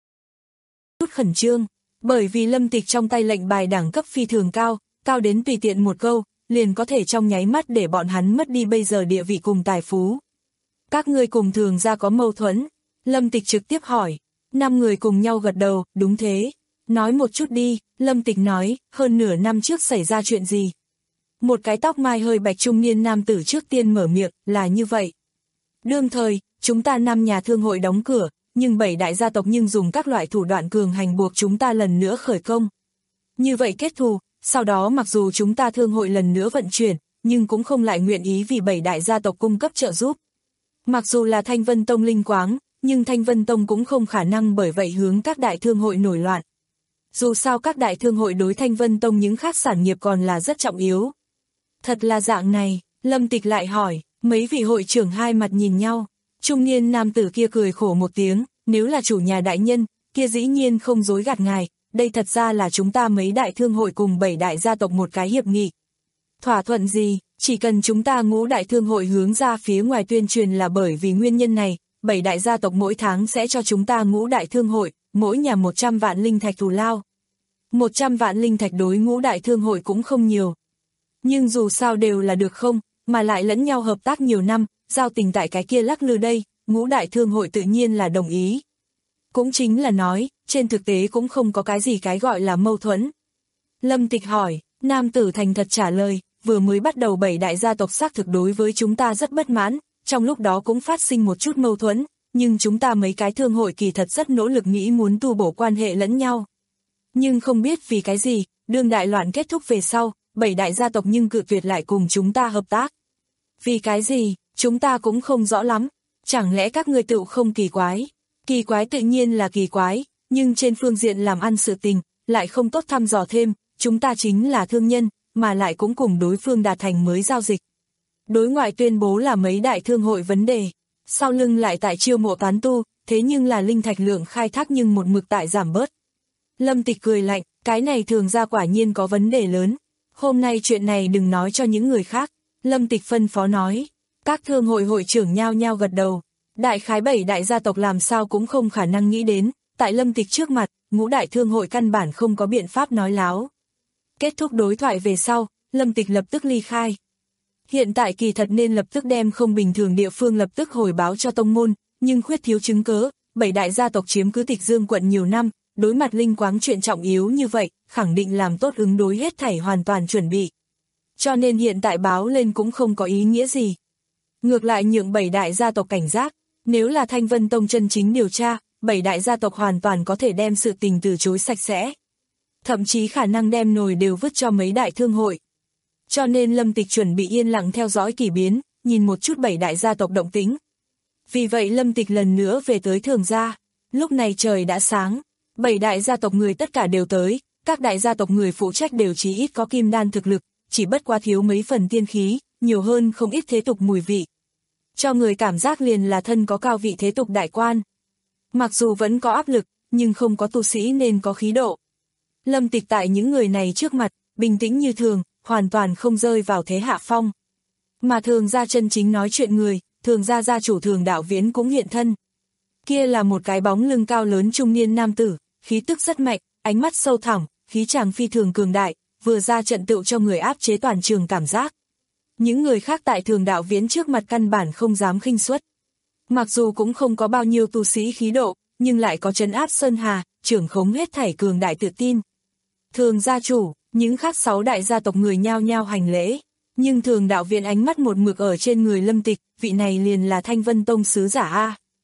Chút khẩn trương, bởi vì Lâm Tịch trong tay lệnh bài đẳng cấp phi thường cao, cao đến tùy tiện một câu, liền có thể trong nháy mắt để bọn hắn mất đi bây giờ địa vị cùng tài phú. Các ngươi cùng thường ra có mâu thuẫn? Lâm Tịch trực tiếp hỏi. Năm người cùng nhau gật đầu, đúng thế. Nói một chút đi, Lâm Tịch nói, hơn nửa năm trước xảy ra chuyện gì? Một cái tóc mai hơi bạch trung niên nam tử trước tiên mở miệng, là như vậy. Đương thời, chúng ta năm nhà thương hội đóng cửa, nhưng bảy đại gia tộc nhưng dùng các loại thủ đoạn cường hành buộc chúng ta lần nữa khởi công. Như vậy kết thù, sau đó mặc dù chúng ta thương hội lần nữa vận chuyển, nhưng cũng không lại nguyện ý vì bảy đại gia tộc cung cấp trợ giúp. Mặc dù là Thanh Vân Tông linh quáng, nhưng Thanh Vân Tông cũng không khả năng bởi vậy hướng các đại thương hội nổi loạn. Dù sao các đại thương hội đối Thanh Vân Tông những khác sản nghiệp còn là rất trọng yếu. Thật là dạng này, Lâm Tịch lại hỏi, mấy vị hội trưởng hai mặt nhìn nhau, trung niên nam tử kia cười khổ một tiếng, nếu là chủ nhà đại nhân, kia dĩ nhiên không dối gạt ngài, đây thật ra là chúng ta mấy đại thương hội cùng bảy đại gia tộc một cái hiệp nghị. Thỏa thuận gì, chỉ cần chúng ta ngũ đại thương hội hướng ra phía ngoài tuyên truyền là bởi vì nguyên nhân này, bảy đại gia tộc mỗi tháng sẽ cho chúng ta ngũ đại thương hội, mỗi nhà một trăm vạn linh thạch thù lao. một trăm vạn linh thạch đối ngũ đại thương hội cũng không nhiều. Nhưng dù sao đều là được không, mà lại lẫn nhau hợp tác nhiều năm, giao tình tại cái kia lắc lư đây, ngũ đại thương hội tự nhiên là đồng ý. Cũng chính là nói, trên thực tế cũng không có cái gì cái gọi là mâu thuẫn. Lâm Tịch hỏi, nam tử thành thật trả lời, vừa mới bắt đầu bảy đại gia tộc xác thực đối với chúng ta rất bất mãn, trong lúc đó cũng phát sinh một chút mâu thuẫn, nhưng chúng ta mấy cái thương hội kỳ thật rất nỗ lực nghĩ muốn tu bổ quan hệ lẫn nhau. Nhưng không biết vì cái gì, đương đại loạn kết thúc về sau, bảy đại gia tộc nhưng cự tuyệt lại cùng chúng ta hợp tác. Vì cái gì, chúng ta cũng không rõ lắm, chẳng lẽ các ngươi tự không kỳ quái? Kỳ quái tự nhiên là kỳ quái, nhưng trên phương diện làm ăn sự tình, lại không tốt thăm dò thêm, chúng ta chính là thương nhân, mà lại cũng cùng đối phương đạt thành mới giao dịch. Đối ngoại tuyên bố là mấy đại thương hội vấn đề, sau lưng lại tại chiêu mộ tán tu, thế nhưng là linh thạch lượng khai thác nhưng một mực tại giảm bớt. Lâm Tịch cười lạnh, cái này thường ra quả nhiên có vấn đề lớn. Hôm nay chuyện này đừng nói cho những người khác. Lâm Tịch phân phó nói. Các thương hội hội trưởng nhao nhao gật đầu. Đại khái bảy đại gia tộc làm sao cũng không khả năng nghĩ đến. Tại Lâm Tịch trước mặt, ngũ đại thương hội căn bản không có biện pháp nói láo. Kết thúc đối thoại về sau, Lâm Tịch lập tức ly khai. Hiện tại kỳ thật nên lập tức đem không bình thường địa phương lập tức hồi báo cho tông môn, nhưng khuyết thiếu chứng cớ, bảy đại gia tộc chiếm cứ Tịch Dương quận nhiều năm, đối mặt linh quáng chuyện trọng yếu như vậy, khẳng định làm tốt ứng đối hết thảy hoàn toàn chuẩn bị. Cho nên hiện tại báo lên cũng không có ý nghĩa gì. Ngược lại nhượng bảy đại gia tộc cảnh giác, nếu là Thanh Vân Tông chân chính điều tra, bảy đại gia tộc hoàn toàn có thể đem sự tình từ chối sạch sẽ. Thậm chí khả năng đem nồi đều vứt cho mấy đại thương hội. Cho nên Lâm Tịch chuẩn bị yên lặng theo dõi kỳ biến, nhìn một chút bảy đại gia tộc động tĩnh. Vì vậy Lâm Tịch lần nữa về tới Thường gia, lúc này trời đã sáng, bảy đại gia tộc người tất cả đều tới, các đại gia tộc người phụ trách đều chí ít có kim đan thực lực, chỉ bất quá thiếu mấy phần tiên khí, nhiều hơn không ít thế tục mùi vị. Cho người cảm giác liền là thân có cao vị thế tục đại quan. Mặc dù vẫn có áp lực, nhưng không có tu sĩ nên có khí độ. Lâm Tịch tại những người này trước mặt, bình tĩnh như thường, hoàn toàn không rơi vào thế hạ phong. Mà Thường gia chân chính nói chuyện người, Thường gia gia chủ Thường Đạo Viễn cũng hiện thân. Kia là một cái bóng lưng cao lớn trung niên nam tử, khí tức rất mạnh, ánh mắt sâu thẳm, khí chàng phi thường cường đại, vừa ra trận tựu cho người áp chế toàn trường cảm giác. Những người khác tại Thường Đạo Viễn trước mặt căn bản không dám khinh suất. Mặc dù cũng không có bao nhiêu tu sĩ khí độ, nhưng lại có trấn áp sơn hà, trưởng khống hết thảy cường đại tự tin. Thường gia chủ, những khác sáu đại gia tộc người nhao nhao hành lễ, nhưng Thường Đạo Viễn ánh mắt một mực ở trên người Lâm Tịch, vị này liền là Thanh Vân Tông sứ giả a.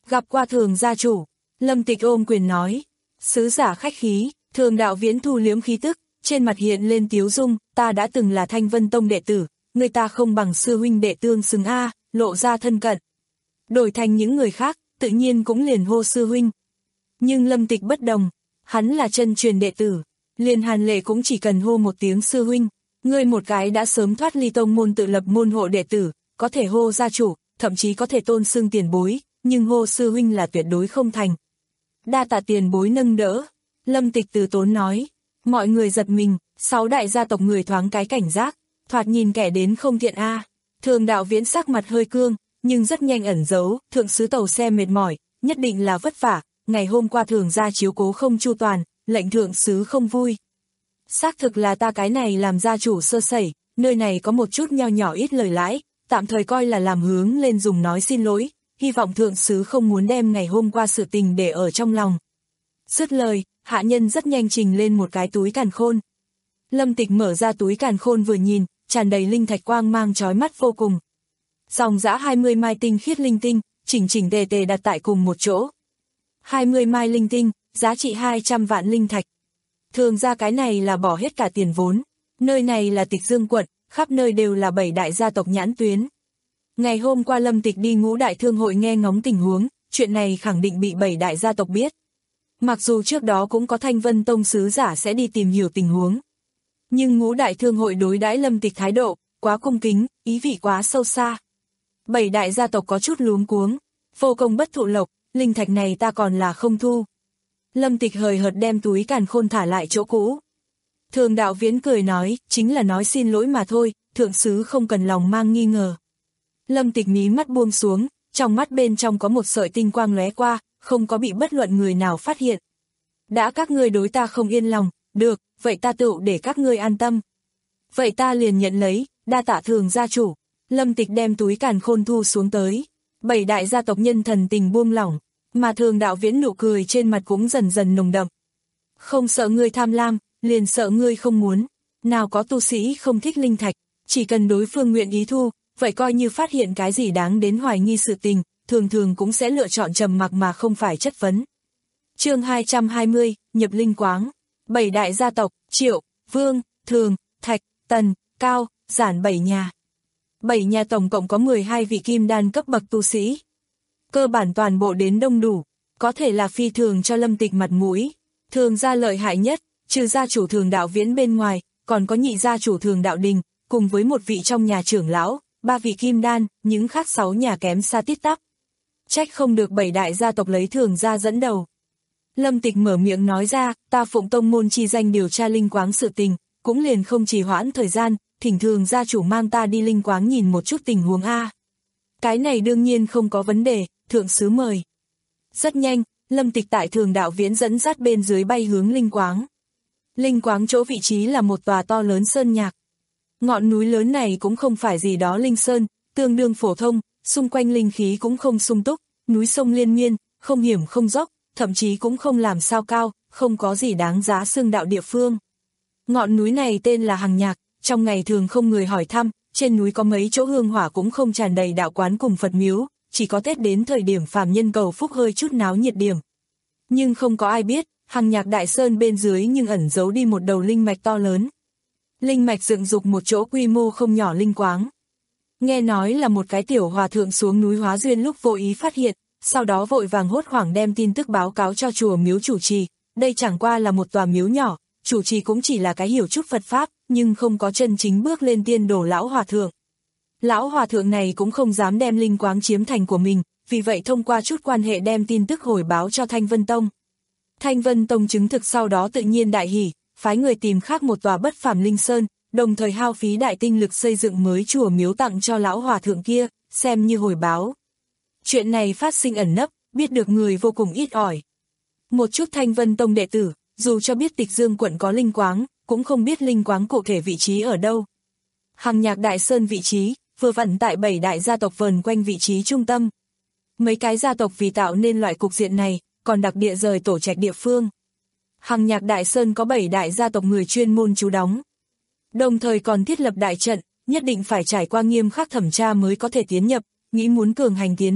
Gặp qua Thường gia chủ, Lâm Tịch ôm quyền nói. Sứ giả khách khí, Thường đạo viễn thu liếm khí tức, trên mặt hiện lên tiếu dung, ta đã từng là Thanh Vân Tông đệ tử, người ta không bằng sư huynh đệ tương xứng a, lộ ra thân cận. Đổi thành những người khác, tự nhiên cũng liền hô sư huynh. Nhưng Lâm Tịch bất đồng, hắn là chân truyền đệ tử, liền Hàn Lệ cũng chỉ cần hô một tiếng sư huynh. Ngươi một cái đã sớm thoát ly tông môn tự lập môn hộ đệ tử, có thể hô gia chủ, thậm chí có thể tôn xưng tiền bối, nhưng hô sư huynh là tuyệt đối không thành. Đa tạ tiền bối nâng đỡ, Lâm Tịch từ tốn nói. Mọi người giật mình, sáu đại gia tộc người thoáng cái cảnh giác, thoạt nhìn kẻ đến không thiện a. Thường đạo viễn sắc mặt hơi cương, nhưng rất nhanh ẩn giấu, thượng sứ tàu xe mệt mỏi, nhất định là vất vả, ngày hôm qua thường gia chiếu cố không chu toàn, lệnh thượng sứ không vui. Xác thực là ta cái này làm gia chủ sơ sẩy, nơi này có một chút nho nhỏ ít lời lãi, tạm thời coi là làm hướng lên dùng nói xin lỗi, hy vọng thượng sứ không muốn đem ngày hôm qua sự tình để ở trong lòng. Dứt lời, hạ nhân rất nhanh trình lên một cái túi càn khôn. Lâm Tịch mở ra túi càn khôn vừa nhìn, tràn đầy linh thạch quang mang chói mắt vô cùng. Dòng dã hai mươi mai tinh khiết linh tinh, chỉnh chỉnh tề tề đặt tại cùng một chỗ. hai mươi mai linh tinh, giá trị hai trăm vạn linh thạch. Thường ra cái này là bỏ hết cả tiền vốn. Nơi này là Tịch Dương quận, khắp nơi đều là bảy đại gia tộc nhãn tuyến. Ngày hôm qua Lâm Tịch đi ngũ đại thương hội nghe ngóng tình huống, chuyện này khẳng định bị bảy đại gia tộc biết. Mặc dù trước đó cũng có Thanh Vân Tông sứ giả sẽ đi tìm hiểu tình huống. Nhưng ngũ đại thương hội đối đãi Lâm Tịch thái độ, quá cung kính, ý vị quá sâu xa. Bảy đại gia tộc có chút luống cuống, vô công bất thụ lộc, linh thạch này ta còn là không thu. Lâm Tịch hời hợt đem túi càn khôn thả lại chỗ cũ. Thường đạo viễn cười nói, chính là nói xin lỗi mà thôi, thượng sứ không cần lòng mang nghi ngờ. Lâm Tịch mí mắt buông xuống, trong mắt bên trong có một sợi tinh quang lóe qua, không có bị bất luận người nào phát hiện. Đã các ngươi đối ta không yên lòng, được, vậy ta tự để các ngươi an tâm. Vậy ta liền nhận lấy, đa tạ Thường gia chủ. Lâm Tịch đem túi càn khôn thu xuống tới. Bảy đại gia tộc nhân thần tình buông lỏng, mà Thường đạo viễn nụ cười trên mặt cũng dần dần nồng đậm. Không sợ ngươi tham lam, liền sợ ngươi không muốn. Nào có tu sĩ không thích linh thạch, chỉ cần đối phương nguyện ý thu, vậy coi như phát hiện cái gì đáng đến hoài nghi sự tình, thường thường cũng sẽ lựa chọn trầm mặc mà không phải chất vấn. Chương hai trăm hai mươi, nhập linh quáng. Bảy đại gia tộc, Triệu, Vương, Thường, Thạch, Tần, Cao, Giản bảy nhà. Bảy nhà tổng cộng có mười hai vị kim đan cấp bậc tu sĩ. Cơ bản toàn bộ đến đông đủ, có thể là phi thường cho Lâm Tịch mặt mũi. Thường gia lợi hại nhất, trừ gia chủ Thường đạo viễn bên ngoài, còn có nhị gia chủ Thường đạo đình, cùng với một vị trong nhà trưởng lão, ba vị kim đan, những khác sáu nhà kém xa tít tắp. Trách không được bảy đại gia tộc lấy Thường gia dẫn đầu. Lâm Tịch mở miệng nói ra, ta phụng tông môn chi danh điều tra linh quáng sự tình, cũng liền không trì hoãn thời gian, thỉnh Thường gia chủ mang ta đi linh quáng nhìn một chút tình huống a. Cái này đương nhiên không có vấn đề, thượng sứ mời. Rất nhanh, Lâm Tịch tại Thường đạo viễn dẫn dắt bên dưới bay hướng linh quáng. Linh quáng chỗ vị trí là một tòa to lớn sơn nhạc. Ngọn núi lớn này cũng không phải gì đó linh sơn, tương đương phổ thông, xung quanh linh khí cũng không sung túc, núi sông liên miên, không hiểm không dốc, thậm chí cũng không làm sao cao, không có gì đáng giá xưng đạo địa phương. Ngọn núi này tên là Hằng Nhạc, trong ngày thường không người hỏi thăm, trên núi có mấy chỗ hương hỏa cũng không tràn đầy đạo quán cùng Phật miếu, chỉ có Tết đến thời điểm phàm nhân cầu phúc hơi chút náo nhiệt điểm. Nhưng không có ai biết, Hằng Nhạc Đại Sơn bên dưới nhưng ẩn giấu đi một đầu linh mạch to lớn. Linh mạch dựng dục một chỗ quy mô không nhỏ linh quáng. Nghe nói là một cái tiểu hòa thượng xuống núi hóa duyên lúc vô ý phát hiện, sau đó vội vàng hốt hoảng đem tin tức báo cáo cho chùa miếu chủ trì. Đây chẳng qua là một tòa miếu nhỏ, chủ trì cũng chỉ là cái hiểu chút Phật Pháp, nhưng không có chân chính bước lên tiên đổ lão hòa thượng. Lão hòa thượng này cũng không dám đem linh quáng chiếm thành của mình, vì vậy thông qua chút quan hệ đem tin tức hồi báo cho Thanh Vân Tông. Thanh Vân Tông chứng thực sau đó tự nhiên đại hỉ, phái người tìm khác một tòa bất phàm linh sơn, đồng thời hao phí đại tinh lực xây dựng mới chùa miếu tặng cho lão hòa thượng kia, xem như hồi báo. Chuyện này phát sinh ẩn nấp, biết được người vô cùng ít ỏi. Một chút Thanh Vân Tông đệ tử, dù cho biết Tịch Dương quận có linh quáng, cũng không biết linh quáng cụ thể vị trí ở đâu. Hằng Nhạc Đại Sơn vị trí, vừa vặn tại bảy đại gia tộc vần quanh vị trí trung tâm. Mấy cái gia tộc vì tạo nên loại cục diện này, còn đặc địa rời tổ trạch địa phương. Hằng Nhạc Đại Sơn có bảy đại gia tộc người chuyên môn trú đóng. Đồng thời còn thiết lập đại trận, nhất định phải trải qua nghiêm khắc thẩm tra mới có thể tiến nhập, nghĩ muốn cường hành tiến vào,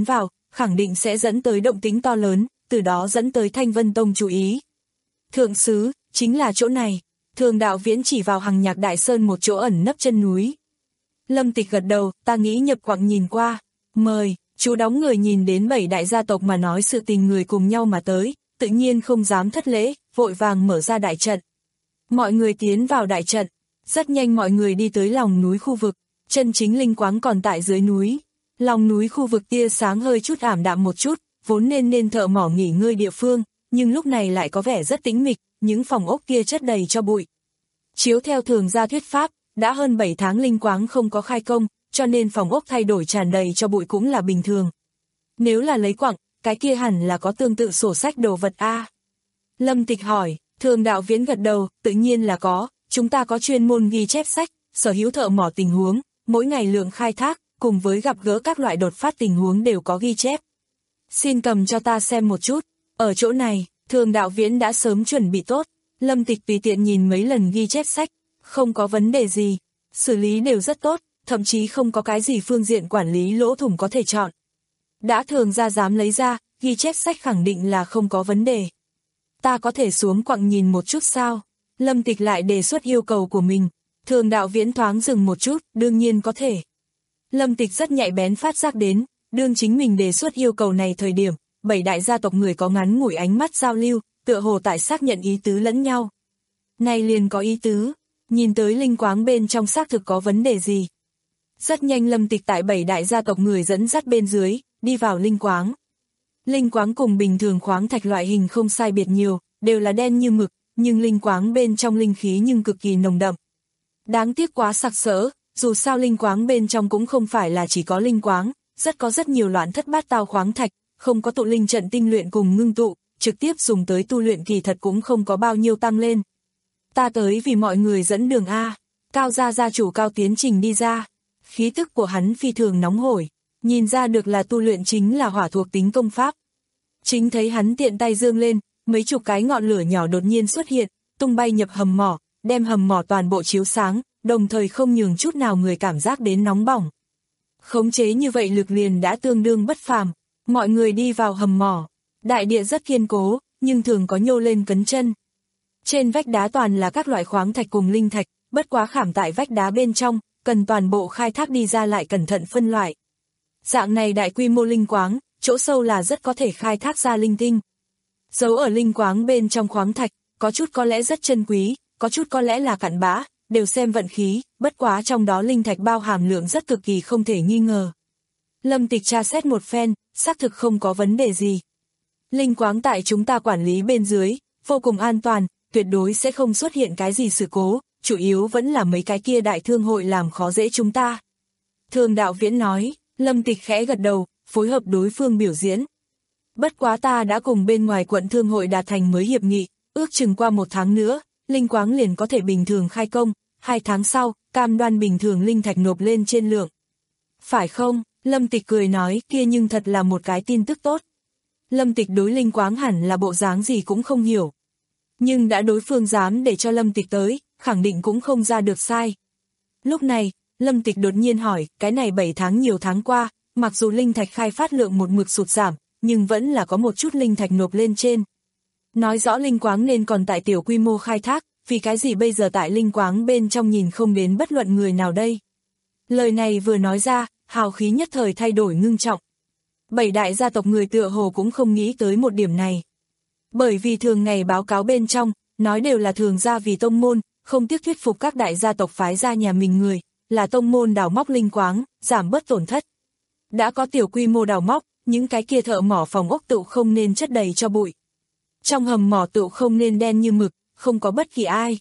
khẳng định sẽ dẫn tới động tĩnh to lớn, từ đó dẫn tới Thanh Vân Tông chú ý. Thượng sứ, chính là chỗ này. Thường Đạo Viễn chỉ vào Hằng Nhạc Đại Sơn một chỗ ẩn nấp chân núi. Lâm Tịch gật đầu, ta nghĩ nhập quặng nhìn qua. Mời, chú đóng người nhìn đến bảy đại gia tộc mà nói sự tình người cùng nhau mà tới, tự nhiên không dám thất lễ, vội vàng mở ra đại trận. Mọi người tiến vào đại trận, rất nhanh mọi người đi tới lòng núi khu vực, chân chính linh quáng còn tại dưới núi. Lòng núi khu vực tia sáng hơi chút ảm đạm một chút, vốn nên nên thợ mỏ nghỉ ngơi địa phương, nhưng lúc này lại có vẻ rất tĩnh mịch, những phòng ốc kia chất đầy cho bụi. Chiếu theo thường gia thuyết pháp, đã hơn bảy tháng linh quáng không có khai công, cho nên phòng ốc thay đổi tràn đầy cho bụi cũng là bình thường. Nếu là lấy quặng, cái kia hẳn là có tương tự sổ sách đồ vật a. Lâm Tịch hỏi, Thường Đạo Viễn gật đầu, tự nhiên là có, chúng ta có chuyên môn ghi chép sách, sở hữu thợ mỏ tình huống, mỗi ngày lượng khai thác, cùng với gặp gỡ các loại đột phát tình huống đều có ghi chép. Xin cầm cho ta xem một chút, ở chỗ này, Thường Đạo Viễn đã sớm chuẩn bị tốt, Lâm Tịch tùy tiện nhìn mấy lần ghi chép sách, không có vấn đề gì, xử lý đều rất tốt, thậm chí không có cái gì phương diện quản lý lỗ thủng có thể chọn. Đã Thường gia dám lấy ra, ghi chép sách khẳng định là không có vấn đề. Ta có thể xuống quặng nhìn một chút sao? Lâm Tịch lại đề xuất yêu cầu của mình. Thường Đạo Viễn thoáng dừng một chút, đương nhiên có thể. Lâm Tịch rất nhạy bén phát giác đến, đương chính mình đề xuất yêu cầu này thời điểm, bảy đại gia tộc người có ngắn ngủi ánh mắt giao lưu, tựa hồ tại xác nhận ý tứ lẫn nhau. Này liền có ý tứ, nhìn tới linh quáng bên trong xác thực có vấn đề gì. Rất nhanh Lâm Tịch tại bảy đại gia tộc người dẫn dắt bên dưới, đi vào linh quáng. Linh quáng cùng bình thường khoáng thạch loại hình không sai biệt nhiều, đều là đen như mực, nhưng linh quáng bên trong linh khí nhưng cực kỳ nồng đậm. Đáng tiếc quá sặc sỡ, dù sao linh quáng bên trong cũng không phải là chỉ có linh quáng, rất có rất nhiều loạn thất bát tao khoáng thạch, không có tụ linh trận tinh luyện cùng ngưng tụ, trực tiếp dùng tới tu luyện kỳ thật cũng không có bao nhiêu tăng lên. Ta tới vì mọi người dẫn đường A, Cao gia gia chủ Cao Tiến Trình đi ra, khí tức của hắn phi thường nóng hổi, nhìn ra được là tu luyện chính là hỏa thuộc tính công pháp. Chính thấy hắn tiện tay giương lên, mấy chục cái ngọn lửa nhỏ đột nhiên xuất hiện, tung bay nhập hầm mỏ, đem hầm mỏ toàn bộ chiếu sáng, đồng thời không nhường chút nào người cảm giác đến nóng bỏng. Khống chế như vậy lực liền đã tương đương bất phàm, mọi người đi vào hầm mỏ, đại địa rất kiên cố, nhưng thường có nhô lên cấn chân. Trên vách đá toàn là các loại khoáng thạch cùng linh thạch, bất quá khảm tại vách đá bên trong, cần toàn bộ khai thác đi ra lại cẩn thận phân loại. Dạng này đại quy mô linh quáng, chỗ sâu là rất có thể khai thác ra linh tinh. Giấu ở linh quáng bên trong khoáng thạch, có chút có lẽ rất chân quý, có chút có lẽ là cặn bã, đều xem vận khí, bất quá trong đó linh thạch bao hàm lượng rất cực kỳ không thể nghi ngờ. Lâm Tịch tra xét một phen, xác thực không có vấn đề gì. Linh quáng tại chúng ta quản lý bên dưới, vô cùng an toàn, tuyệt đối sẽ không xuất hiện cái gì sự cố, chủ yếu vẫn là mấy cái kia đại thương hội làm khó dễ chúng ta. Thường Đạo Viễn nói, Lâm Tịch khẽ gật đầu, phối hợp đối phương biểu diễn. Bất quá ta đã cùng bên ngoài quận thương hội đạt thành mới hiệp nghị, ước chừng qua một tháng nữa, linh quáng liền có thể bình thường khai công, hai tháng sau, cam đoan bình thường linh thạch nộp lên trên lượng. Phải không? Lâm Tịch cười nói, kia nhưng thật là một cái tin tức tốt. Lâm Tịch đối linh quáng hẳn là bộ dáng gì cũng không hiểu. Nhưng đã đối phương dám để cho Lâm Tịch tới, khẳng định cũng không ra được sai. Lúc này, Lâm Tịch đột nhiên hỏi, cái này bảy tháng nhiều tháng qua, mặc dù linh thạch khai phát lượng một mực sụt giảm, nhưng vẫn là có một chút linh thạch nộp lên trên. Nói rõ linh quáng nên còn tại tiểu quy mô khai thác, vì cái gì bây giờ tại linh quáng bên trong nhìn không đến bất luận người nào đây. Lời này vừa nói ra, hào khí nhất thời thay đổi ngưng trọng. Bảy đại gia tộc người tựa hồ cũng không nghĩ tới một điểm này. Bởi vì thường ngày báo cáo bên trong, nói đều là thường gia vì tông môn, không tiếc thuyết phục các đại gia tộc phái ra nhà mình người, là tông môn đào móc linh quáng, giảm bớt tổn thất. Đã có tiểu quy mô đào móc, những cái kia thợ mỏ phòng ốc tựu không nên chất đầy cho bụi. Trong hầm mỏ tựu không nên đen như mực, không có bất kỳ ai.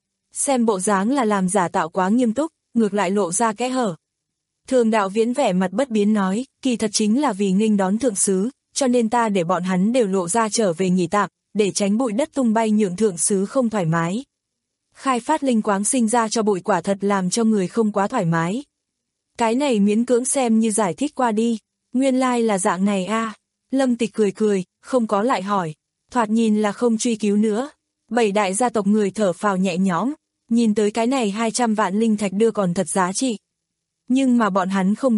Xem bộ dáng là làm giả tạo quá nghiêm túc, ngược lại lộ ra kẽ hở. Thường Đạo Viễn vẻ mặt bất biến nói, kỳ thật chính là vì nghênh đón thượng sứ, cho nên ta để bọn hắn đều lộ ra trở về nghỉ tạm, để tránh bụi đất tung bay nhượng thượng sứ không thoải mái. Khai phát linh quáng sinh ra cho bụi quả thật làm cho người không quá thoải mái. Cái này miễn cưỡng xem như giải thích qua đi, nguyên lai là dạng này a. À. Lâm Tịch cười cười, không có lại hỏi, thoạt nhìn là không truy cứu nữa. Bảy đại gia tộc người thở phào nhẹ nhõm, nhìn tới cái này hai trăm vạn linh thạch đưa còn thật giá trị. Nhưng mà bọn hắn không biết,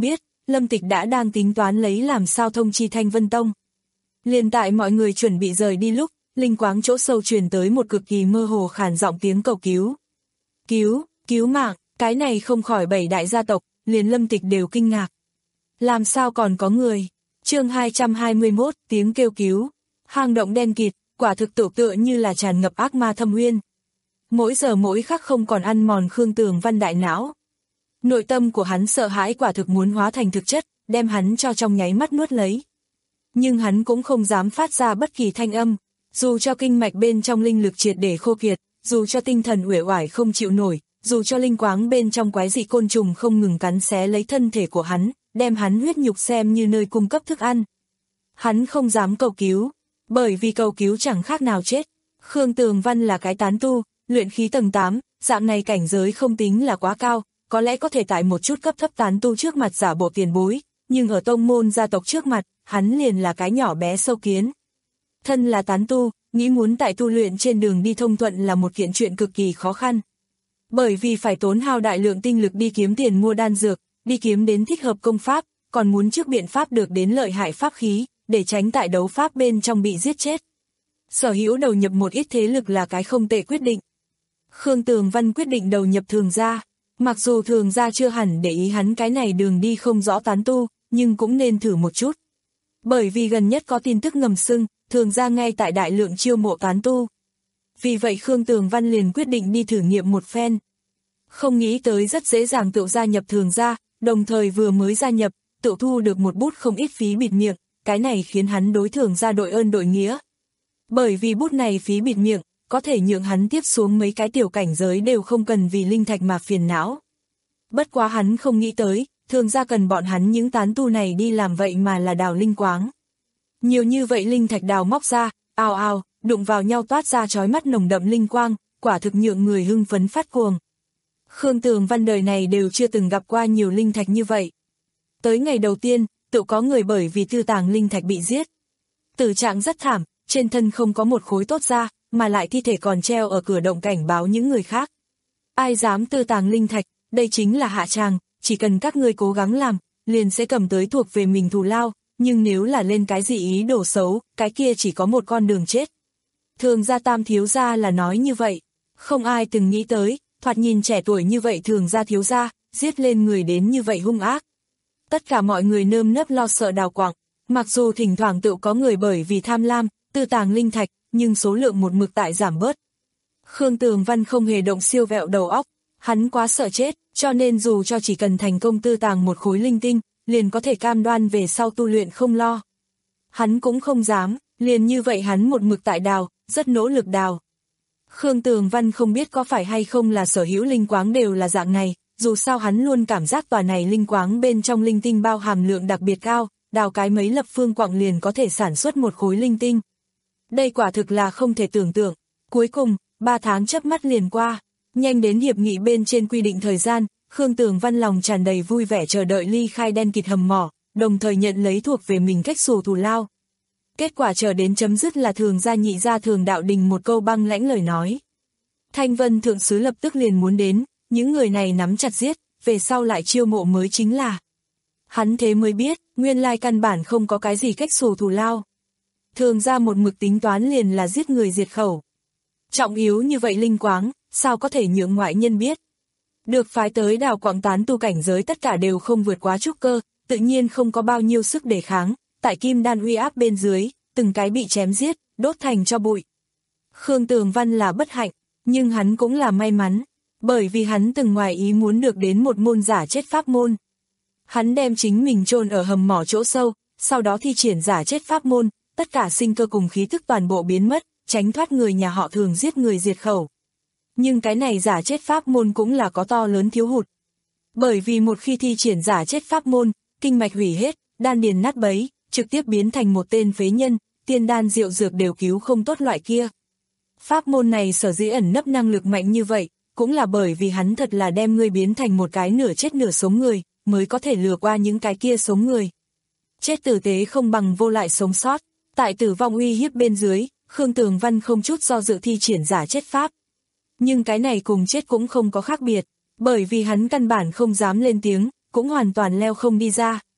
Lâm Tịch đã đang tính toán lấy làm sao thông chi Thanh Vân Tông. Liền tại mọi người chuẩn bị rời đi lúc, linh quáng chỗ sâu truyền tới một cực kỳ mơ hồ khàn giọng tiếng cầu cứu. Cứu, cứu mạng, cái này không khỏi bảy đại gia tộc, liền Lâm Tịch đều kinh ngạc. Làm sao còn có người? Chương hai trăm hai mươi mốt, tiếng kêu cứu. Hang động đen kịt, quả thực tự tựa như là tràn ngập ác ma thâm uyên. Mỗi giờ mỗi khắc không còn ăn mòn Khương Tường Văn đại não. Nội tâm của hắn sợ hãi quả thực muốn hóa thành thực chất, đem hắn cho trong nháy mắt nuốt lấy. Nhưng hắn cũng không dám phát ra bất kỳ thanh âm, dù cho kinh mạch bên trong linh lực triệt để khô kiệt, dù cho tinh thần uể oải không chịu nổi, dù cho linh quáng bên trong quái dị côn trùng không ngừng cắn xé lấy thân thể của hắn, đem hắn huyết nhục xem như nơi cung cấp thức ăn. Hắn không dám cầu cứu, bởi vì cầu cứu chẳng khác nào chết. Khương Tường Văn là cái tán tu, luyện khí tầng tám, dạng này cảnh giới không tính là quá cao, có lẽ có thể tại một chút cấp thấp tán tu trước mặt giả bộ tiền bối, nhưng ở tông môn gia tộc trước mặt, hắn liền là cái nhỏ bé sâu kiến. Thân là tán tu, nghĩ muốn tại tu luyện trên đường đi thông thuận là một kiện chuyện cực kỳ khó khăn. Bởi vì phải tốn hao đại lượng tinh lực đi kiếm tiền mua đan dược, đi kiếm đến thích hợp công pháp, còn muốn trước biện pháp được đến lợi hại pháp khí, để tránh tại đấu pháp bên trong bị giết chết. Sở hữu đầu nhập một ít thế lực là cái không tệ quyết định. Khương Tường Văn quyết định đầu nhập Thường gia, mặc dù Thường gia chưa hẳn để ý hắn cái này đường đi không rõ tán tu, nhưng cũng nên thử một chút. Bởi vì gần nhất có tin tức ngầm xưng, Thường gia ngay tại đại lượng chiêu mộ tán tu. Vì vậy Khương Tường Văn liền quyết định đi thử nghiệm một phen. Không nghĩ tới rất dễ dàng tự gia nhập Thường gia, đồng thời vừa mới gia nhập, tự thu được một bút không ít phí bịt miệng, cái này khiến hắn đối Thường gia đội ơn đội nghĩa. Bởi vì bút này phí bịt miệng, có thể nhượng hắn tiếp xuống mấy cái tiểu cảnh giới đều không cần vì linh thạch mà phiền não. Bất quá hắn không nghĩ tới, Thường gia cần bọn hắn những tán tu này đi làm vậy mà là đào linh quáng. Nhiều như vậy linh thạch đào móc ra, ào ào, đụng vào nhau toát ra chói mắt nồng đậm linh quang, quả thực nhượng người hưng phấn phát cuồng. Khương Tường Văn đời này đều chưa từng gặp qua nhiều linh thạch như vậy. Tới ngày đầu tiên, tự có người bởi vì tư tàng linh thạch bị giết. Tử trạng rất thảm, trên thân không có một khối tốt ra, mà lại thi thể còn treo ở cửa động cảnh báo những người khác. Ai dám tư tàng linh thạch, đây chính là hạ tràng, chỉ cần các ngươi cố gắng làm, liền sẽ cầm tới thuộc về mình thù lao, nhưng nếu là lên cái gì ý đồ xấu, cái kia chỉ có một con đường chết. Thường gia Tam thiếu gia là nói như vậy, không ai từng nghĩ tới, thoạt nhìn trẻ tuổi như vậy Thường gia thiếu gia, giết lên người đến như vậy hung ác. Tất cả mọi người nơm nớp lo sợ đào quặng, mặc dù thỉnh thoảng tự có người bởi vì tham lam, tư tàng linh thạch, nhưng số lượng một mực tại giảm bớt. Khương Tường Văn không hề động siêu vẹo đầu óc, hắn quá sợ chết, cho nên dù cho chỉ cần thành công tư tàng một khối linh tinh, liền có thể cam đoan về sau tu luyện không lo. Hắn cũng không dám, liền như vậy hắn một mực tại đào, rất nỗ lực đào. Khương Tường Văn không biết có phải hay không là sở hữu linh quáng đều là dạng này, dù sao hắn luôn cảm giác tòa này linh quáng bên trong linh tinh bao hàm lượng đặc biệt cao, đào cái mấy lập phương quặng liền có thể sản xuất một khối linh tinh. Đây quả thực là không thể tưởng tượng. Cuối cùng, ba tháng chớp mắt liền qua, nhanh đến hiệp nghị bên trên quy định thời gian, Khương Tường Văn lòng tràn đầy vui vẻ chờ đợi ly khai đen kịt hầm mỏ, đồng thời nhận lấy thuộc về mình cách xù thù lao. Kết quả chờ đến chấm dứt là Thường gia nhị gia Thường Đạo Đình một câu băng lãnh lời nói. Thanh Vân thượng sứ lập tức liền muốn đến, những người này nắm chặt giết, về sau lại chiêu mộ mới chính là. Hắn thế mới biết, nguyên lai căn bản không có cái gì cách xù thù lao. Thường gia một mực tính toán liền là giết người diệt khẩu. Trọng yếu như vậy linh quáng, sao có thể nhượng ngoại nhân biết. Được phái tới đào quặng tán tu cảnh giới tất cả đều không vượt quá trúc cơ, tự nhiên không có bao nhiêu sức đề kháng, tại kim đan uy áp bên dưới, từng cái bị chém giết, đốt thành cho bụi. Khương Tường Văn là bất hạnh, nhưng hắn cũng là may mắn, bởi vì hắn từng ngoài ý muốn được đến một môn giả chết pháp môn. Hắn đem chính mình chôn ở hầm mỏ chỗ sâu, sau đó thi triển giả chết pháp môn, tất cả sinh cơ cùng khí thức toàn bộ biến mất, tránh thoát người nhà họ Thường giết người diệt khẩu. Nhưng cái này giả chết pháp môn cũng là có to lớn thiếu hụt. Bởi vì một khi thi triển giả chết pháp môn, kinh mạch hủy hết, đan điền nát bấy, trực tiếp biến thành một tên phế nhân, tiên đan rượu dược đều cứu không tốt loại kia. Pháp môn này sở dĩ ẩn nấp năng lực mạnh như vậy, cũng là bởi vì hắn thật là đem ngươi biến thành một cái nửa chết nửa sống người, mới có thể lừa qua những cái kia sống người. Chết tử tế không bằng vô lại sống sót, tại tử vong uy hiếp bên dưới, Khương Tường Văn không chút do dự thi triển giả chết pháp. Nhưng cái này cùng chết cũng không có khác biệt, bởi vì hắn căn bản không dám lên tiếng, cũng hoàn toàn leo không đi ra.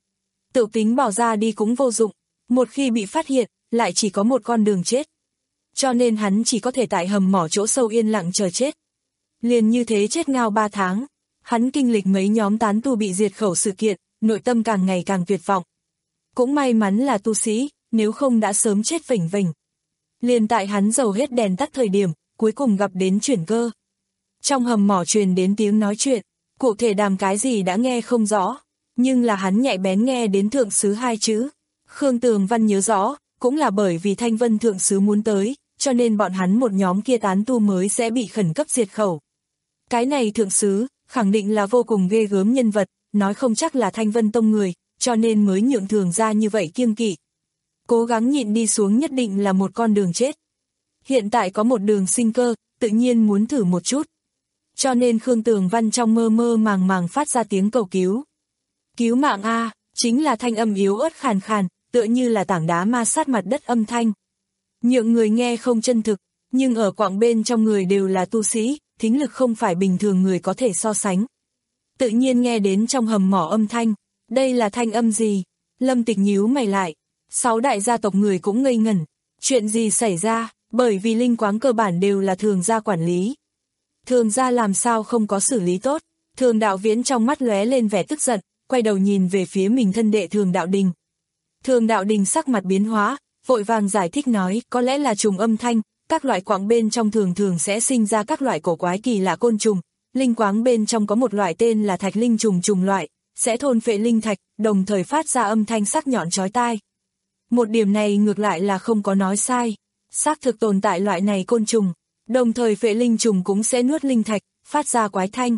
tự tính bỏ ra đi cũng vô dụng, một khi bị phát hiện, lại chỉ có một con đường chết. Cho nên hắn chỉ có thể tại hầm mỏ chỗ sâu yên lặng chờ chết. Liền như thế chết ngao ba tháng, hắn kinh lịch mấy nhóm tán tu bị diệt khẩu sự kiện, nội tâm càng ngày càng tuyệt vọng. Cũng may mắn là tu sĩ, nếu không đã sớm chết vểnh vểnh. Liền tại hắn dầu hết đèn tắt thời điểm, cuối cùng gặp đến chuyển cơ. Trong hầm mỏ truyền đến tiếng nói chuyện, cụ thể đàm cái gì đã nghe không rõ, nhưng là hắn nhạy bén nghe đến thượng sứ hai chữ. Khương Tường Văn nhớ rõ, cũng là bởi vì Thanh Vân thượng sứ muốn tới, cho nên bọn hắn một nhóm kia tán tu mới sẽ bị khẩn cấp diệt khẩu. Cái này thượng sứ, khẳng định là vô cùng ghê gớm nhân vật, nói không chắc là Thanh Vân tông người, cho nên mới nhượng Thường ra như vậy kiêng kỵ. Cố gắng nhịn đi xuống nhất định là một con đường chết. Hiện tại có một đường sinh cơ, tự nhiên muốn thử một chút. Cho nên Khương Tường Văn trong mơ mơ màng màng phát ra tiếng cầu cứu. Cứu mạng a, chính là thanh âm yếu ớt khàn khàn, tựa như là tảng đá ma sát mặt đất âm thanh. Nhượng người nghe không chân thực, nhưng ở quảng bên trong người đều là tu sĩ, thính lực không phải bình thường người có thể so sánh. Tự nhiên nghe đến trong hầm mỏ âm thanh, đây là thanh âm gì? Lâm Tịch nhíu mày lại, sáu đại gia tộc người cũng ngây ngẩn, chuyện gì xảy ra, bởi vì linh quáng cơ bản đều là Thường gia quản lý. Thường gia làm sao không có xử lý tốt? Thường Đạo Viễn trong mắt lóe lên vẻ tức giận, quay đầu nhìn về phía mình thân đệ Thường Đạo Đình. Thường Đạo Đình sắc mặt biến hóa, vội vàng giải thích nói, có lẽ là trùng âm thanh, các loại quáng bên trong thường thường sẽ sinh ra các loại cổ quái kỳ lạ côn trùng, linh quáng bên trong có một loại tên là thạch linh trùng trùng loại, sẽ thôn phệ linh thạch, đồng thời phát ra âm thanh sắc nhọn chói tai. Một điểm này ngược lại là không có nói sai, xác thực tồn tại loại này côn trùng, đồng thời phệ linh trùng cũng sẽ nuốt linh thạch, phát ra quái thanh.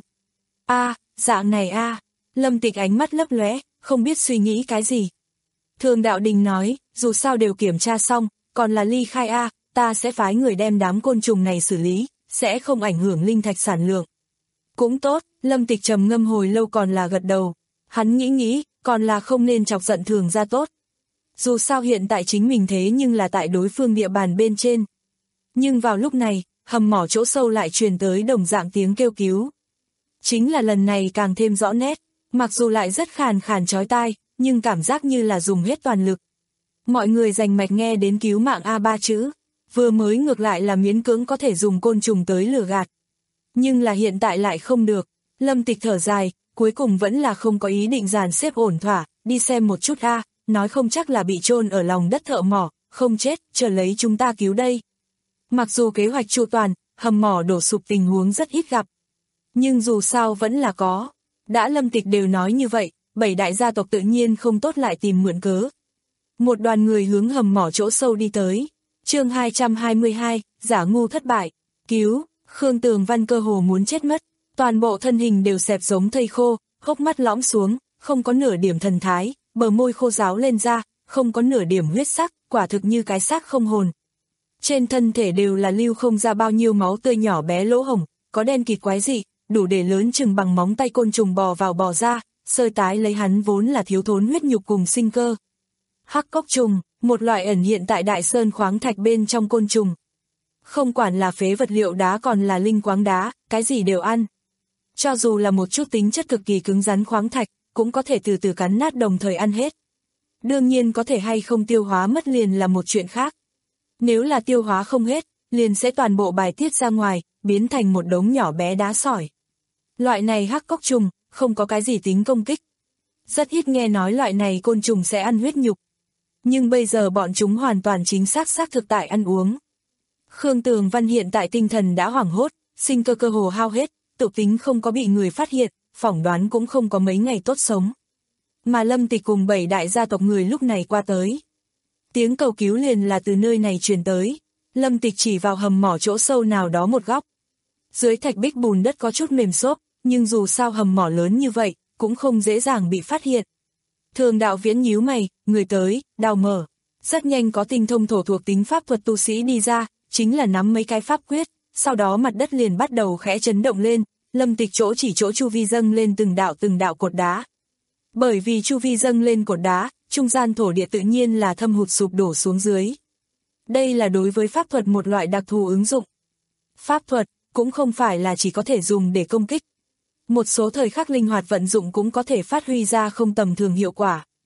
A, dạng này a, Lâm Tịch ánh mắt lấp lóe, không biết suy nghĩ cái gì. Thường Đạo Đình nói, dù sao đều kiểm tra xong, còn là ly khai a, ta sẽ phái người đem đám côn trùng này xử lý, sẽ không ảnh hưởng linh thạch sản lượng. Cũng tốt, Lâm Tịch trầm ngâm hồi lâu còn là gật đầu, hắn nghĩ nghĩ, còn là không nên chọc giận Thường gia tốt. Dù sao hiện tại chính mình thế nhưng là tại đối phương địa bàn bên trên. Nhưng vào lúc này, hầm mỏ chỗ sâu lại truyền tới đồng dạng tiếng kêu cứu. Chính là lần này càng thêm rõ nét, mặc dù lại rất khàn khàn chói tai, nhưng cảm giác như là dùng hết toàn lực. Mọi người rành mạch nghe đến cứu mạng A ba chữ, vừa mới ngược lại là miễn cưỡng có thể dùng côn trùng tới lừa gạt. Nhưng là hiện tại lại không được, Lâm Tịch thở dài, cuối cùng vẫn là không có ý định dàn xếp ổn thỏa, đi xem một chút a, nói không chắc là bị chôn ở lòng đất thợ mỏ, không chết, chờ lấy chúng ta cứu đây. Mặc dù kế hoạch chu toàn, hầm mỏ đổ sụp tình huống rất ít gặp. Nhưng dù sao vẫn là có. Đã Lâm Tịch đều nói như vậy, bảy đại gia tộc tự nhiên không tốt lại tìm mượn cớ. Một đoàn người hướng hầm mỏ chỗ sâu đi tới. Chương hai trăm hai mươi hai, giả ngu thất bại. Cứu, Khương Tường Văn cơ hồ muốn chết mất. Toàn bộ thân hình đều xẹp giống thây khô, hốc mắt lõm xuống, không có nửa điểm thần thái, bờ môi khô ráo lên ra, không có nửa điểm huyết sắc, quả thực như cái xác không hồn. Trên thân thể đều là lưu không ra bao nhiêu máu tươi nhỏ bé lỗ hổng, có đen kịt quái dị, đủ để lớn chừng bằng móng tay côn trùng bò vào bò ra, sơi tái lấy hắn vốn là thiếu thốn huyết nhục cùng sinh cơ. Hắc cốc trùng, một loại ẩn hiện tại đại sơn khoáng thạch bên trong côn trùng. Không quản là phế vật liệu đá còn là linh quáng đá, cái gì đều ăn. Cho dù là một chút tính chất cực kỳ cứng rắn khoáng thạch, cũng có thể từ từ cắn nát đồng thời ăn hết. Đương nhiên có thể hay không tiêu hóa mất liền là một chuyện khác. Nếu là tiêu hóa không hết, liền sẽ toàn bộ bài tiết ra ngoài, biến thành một đống nhỏ bé đá sỏi. Loại này hắc cốc trùng, không có cái gì tính công kích. Rất ít nghe nói loại này côn trùng sẽ ăn huyết nhục. Nhưng bây giờ bọn chúng hoàn toàn chính xác xác thực tại ăn uống. Khương Tường Văn hiện tại tinh thần đã hoảng hốt, sinh cơ cơ hồ hao hết, tự tính không có bị người phát hiện, phỏng đoán cũng không có mấy ngày tốt sống. Mà Lâm Tịch cùng bảy đại gia tộc người lúc này qua tới. Tiếng cầu cứu liền là từ nơi này truyền tới. Lâm Tịch chỉ vào hầm mỏ chỗ sâu nào đó một góc. Dưới thạch bích bùn đất có chút mềm xốp, nhưng dù sao hầm mỏ lớn như vậy, cũng không dễ dàng bị phát hiện. Thường Đạo Viễn nhíu mày, người tới, đào mở. Rất nhanh có tinh thông thổ thuộc tính pháp thuật tu sĩ đi ra, chính là nắm mấy cái pháp quyết, sau đó mặt đất liền bắt đầu khẽ chấn động lên, Lâm Tịch chỗ chỉ chỗ chu vi dâng lên từng đạo từng đạo cột đá. Bởi vì chu vi dâng lên cột đá, trung gian thổ địa tự nhiên là thâm hụt sụp đổ xuống dưới. Đây là đối với pháp thuật một loại đặc thù ứng dụng. Pháp thuật cũng không phải là chỉ có thể dùng để công kích. Một số thời khắc linh hoạt vận dụng cũng có thể phát huy ra không tầm thường hiệu quả.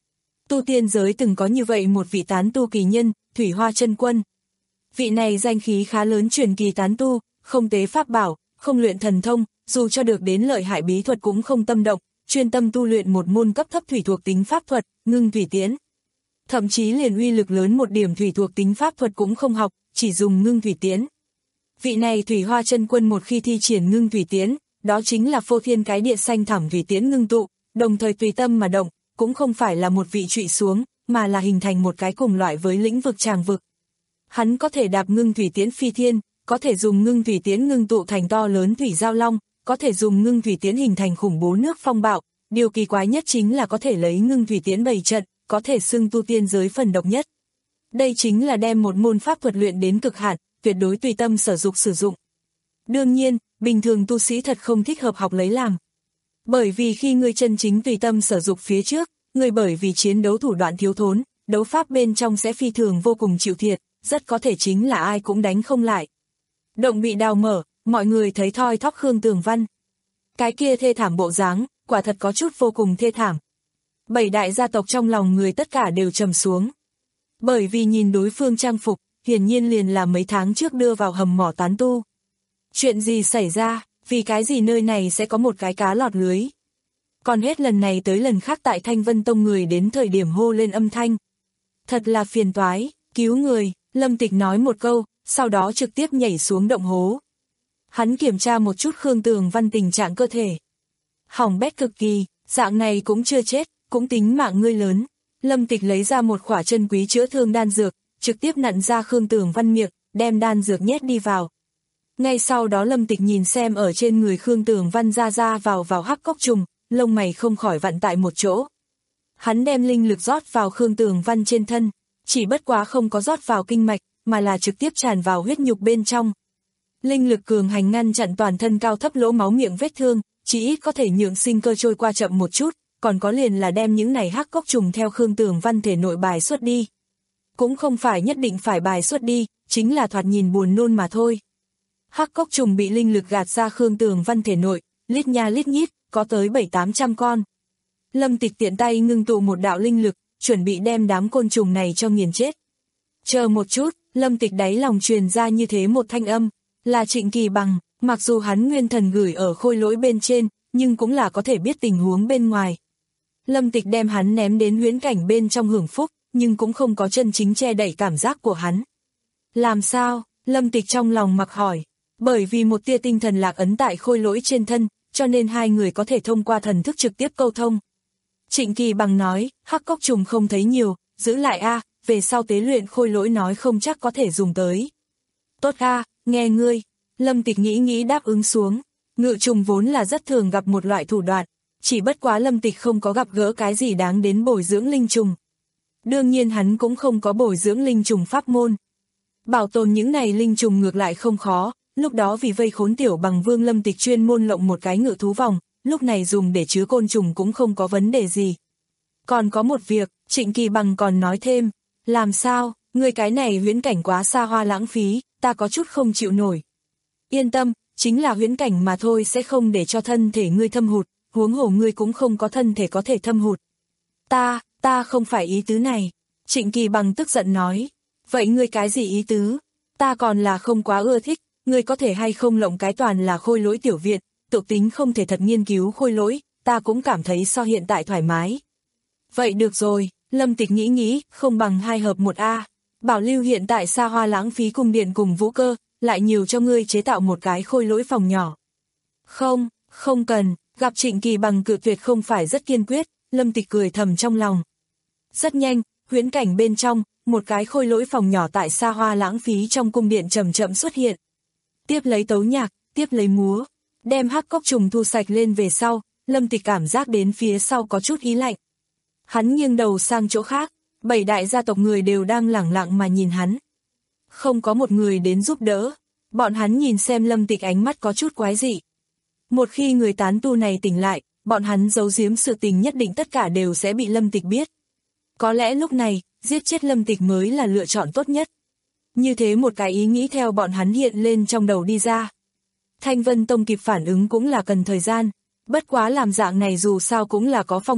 Tu tiên giới từng có như vậy một vị tán tu kỳ nhân, Thủy Hoa Chân Quân. Vị này danh khí khá lớn, truyền kỳ tán tu, không tế pháp bảo, không luyện thần thông, dù cho được đến lợi hại bí thuật cũng không tâm động, chuyên tâm tu luyện một môn cấp thấp thủy thuộc tính pháp thuật, ngưng thủy tiễn. Thậm chí liền uy lực lớn một điểm thủy thuộc tính pháp thuật cũng không học, chỉ dùng ngưng thủy tiễn. Vị này Thủy Hoa Chân Quân một khi thi triển ngưng thủy tiễn, đó chính là phô thiên cái địa xanh thẳm thủy tiễn ngưng tụ, đồng thời tùy tâm mà động, cũng không phải là một vị trụy xuống, mà là hình thành một cái cùng loại với lĩnh vực tràng vực. Hắn có thể đạp ngưng thủy tiễn phi thiên, có thể dùng ngưng thủy tiễn ngưng tụ thành to lớn thủy giao long, có thể dùng ngưng thủy tiễn hình thành khủng bố nước phong bạo, điều kỳ quái nhất chính là có thể lấy ngưng thủy tiễn bày trận, có thể xưng tu tiên giới phần độc nhất. Đây chính là đem một môn pháp thuật luyện đến cực hạn, tuyệt đối tùy tâm sở dục sử dụng. Đương nhiên, bình thường tu sĩ thật không thích hợp học lấy làm. Bởi vì khi người chân chính tùy tâm sở dục phía trước, người bởi vì chiến đấu thủ đoạn thiếu thốn, đấu pháp bên trong sẽ phi thường vô cùng chịu thiệt, rất có thể chính là ai cũng đánh không lại. Động bị đào mở, mọi người thấy thoi thóp Khương Tường Văn. Cái kia thê thảm bộ dáng, quả thật có chút vô cùng thê thảm. Bảy đại gia tộc trong lòng người tất cả đều trầm xuống. Bởi vì nhìn đối phương trang phục, hiển nhiên liền là mấy tháng trước đưa vào hầm mỏ tán tu. Chuyện gì xảy ra, vì cái gì nơi này sẽ có một cái cá lọt lưới. Còn hết lần này tới lần khác tại Thanh Vân Tông người đến thời điểm hô lên âm thanh. Thật là phiền toái, cứu người, Lâm Tịch nói một câu, sau đó trực tiếp nhảy xuống động hố. Hắn kiểm tra một chút Khương Tường Văn tình trạng cơ thể. Hỏng bét cực kỳ, dạng này cũng chưa chết, cũng tính mạng ngươi lớn. Lâm Tịch lấy ra một khỏa chân quý chữa thương đan dược, trực tiếp nặn ra Khương Tường Văn miệng, đem đan dược nhét đi vào. Ngay sau đó Lâm Tịch nhìn xem ở trên người Khương Tường Văn ra ra vào vào hắc cốc trùng, lông mày không khỏi vặn tại một chỗ. Hắn đem linh lực rót vào Khương Tường Văn trên thân, chỉ bất quá không có rót vào kinh mạch, mà là trực tiếp tràn vào huyết nhục bên trong. Linh lực cường hành ngăn chặn toàn thân cao thấp lỗ máu miệng vết thương, chỉ ít có thể nhượng sinh cơ trôi qua chậm một chút, còn có liền là đem những này hắc cốc trùng theo Khương Tường Văn thể nội bài xuất đi. Cũng không phải nhất định phải bài xuất đi, chính là thoạt nhìn buồn nôn mà thôi. Hắc cốc trùng bị linh lực gạt ra Khương Tường Văn thể nội, lít nha lít nhít, có tới bảy tám trăm con. Lâm Tịch tiện tay ngưng tụ một đạo linh lực, chuẩn bị đem đám côn trùng này cho nghiền chết. Chờ một chút, Lâm Tịch đáy lòng truyền ra như thế một thanh âm, là Trịnh Kỳ Bằng, mặc dù hắn nguyên thần gửi ở khôi lỗi bên trên, nhưng cũng là có thể biết tình huống bên ngoài. Lâm Tịch đem hắn ném đến huyễn cảnh bên trong hưởng phúc, nhưng cũng không có chân chính che đậy cảm giác của hắn. Làm sao? Lâm Tịch trong lòng mặc hỏi, bởi vì một tia tinh thần lạc ấn tại khôi lỗi trên thân, cho nên hai người có thể thông qua thần thức trực tiếp câu thông. Trịnh Kỳ Bằng nói, hắc cốc trùng không thấy nhiều, giữ lại a, về sau tế luyện khôi lỗi nói không chắc có thể dùng tới. Tốt a, nghe ngươi. Lâm Tịch nghĩ nghĩ đáp ứng xuống. Ngự trùng vốn là rất thường gặp một loại thủ đoạn, chỉ bất quá Lâm Tịch không có gặp gỡ cái gì đáng đến bồi dưỡng linh trùng. Đương nhiên hắn cũng không có bồi dưỡng linh trùng pháp môn. Bảo tồn những này linh trùng ngược lại không khó, lúc đó vì vây khốn Tiểu Bằng Vương Lâm Tịch chuyên môn lộng một cái ngự thú vòng, lúc này dùng để chứa côn trùng cũng không có vấn đề gì. Còn có một việc, Trịnh Kỳ Bằng còn nói thêm, làm sao, người cái này huyễn cảnh quá xa hoa lãng phí, ta có chút không chịu nổi. Yên tâm, chính là huyễn cảnh mà thôi sẽ không để cho thân thể ngươi thâm hụt, huống hồ ngươi cũng không có thân thể có thể thâm hụt. Ta, ta không phải ý tứ này. Trịnh Kỳ Bằng tức giận nói, vậy ngươi cái gì ý tứ? Ta còn là không quá ưa thích, ngươi có thể hay không lộng cái toàn là khôi lỗi tiểu viện, tự tính không thể thật nghiên cứu khôi lỗi, ta cũng cảm thấy so hiện tại thoải mái. Vậy được rồi, Lâm Tịch nghĩ nghĩ, không bằng hai hợp một A. Bảo lưu hiện tại xa hoa lãng phí cung điện cùng vũ cơ, lại nhiều cho ngươi chế tạo một cái khôi lỗi phòng nhỏ. Không, không cần, gặp Trịnh Kỳ Bằng cự tuyệt không phải rất kiên quyết, Lâm Tịch cười thầm trong lòng. Rất nhanh, huyễn cảnh bên trong, một cái khôi lỗi phòng nhỏ tại xa hoa lãng phí trong cung điện chậm chậm xuất hiện. Tiếp lấy tấu nhạc, tiếp lấy múa, đem hắc cốc trùng thu sạch lên về sau, Lâm Tịch cảm giác đến phía sau có chút ý lạnh. Hắn nghiêng đầu sang chỗ khác, bảy đại gia tộc người đều đang lẳng lặng mà nhìn hắn. Không có một người đến giúp đỡ, bọn hắn nhìn xem Lâm Tịch ánh mắt có chút quái dị. Một khi người tán tu này tỉnh lại, bọn hắn giấu giếm sự tình nhất định tất cả đều sẽ bị Lâm Tịch biết. Có lẽ lúc này, giết chết Lâm Tịch mới là lựa chọn tốt nhất. Như thế một cái ý nghĩ theo bọn hắn hiện lên trong đầu đi ra. Thanh Vân Tông kịp phản ứng cũng là cần thời gian, bất quá làm dạng này dù sao cũng là có phong hiểm,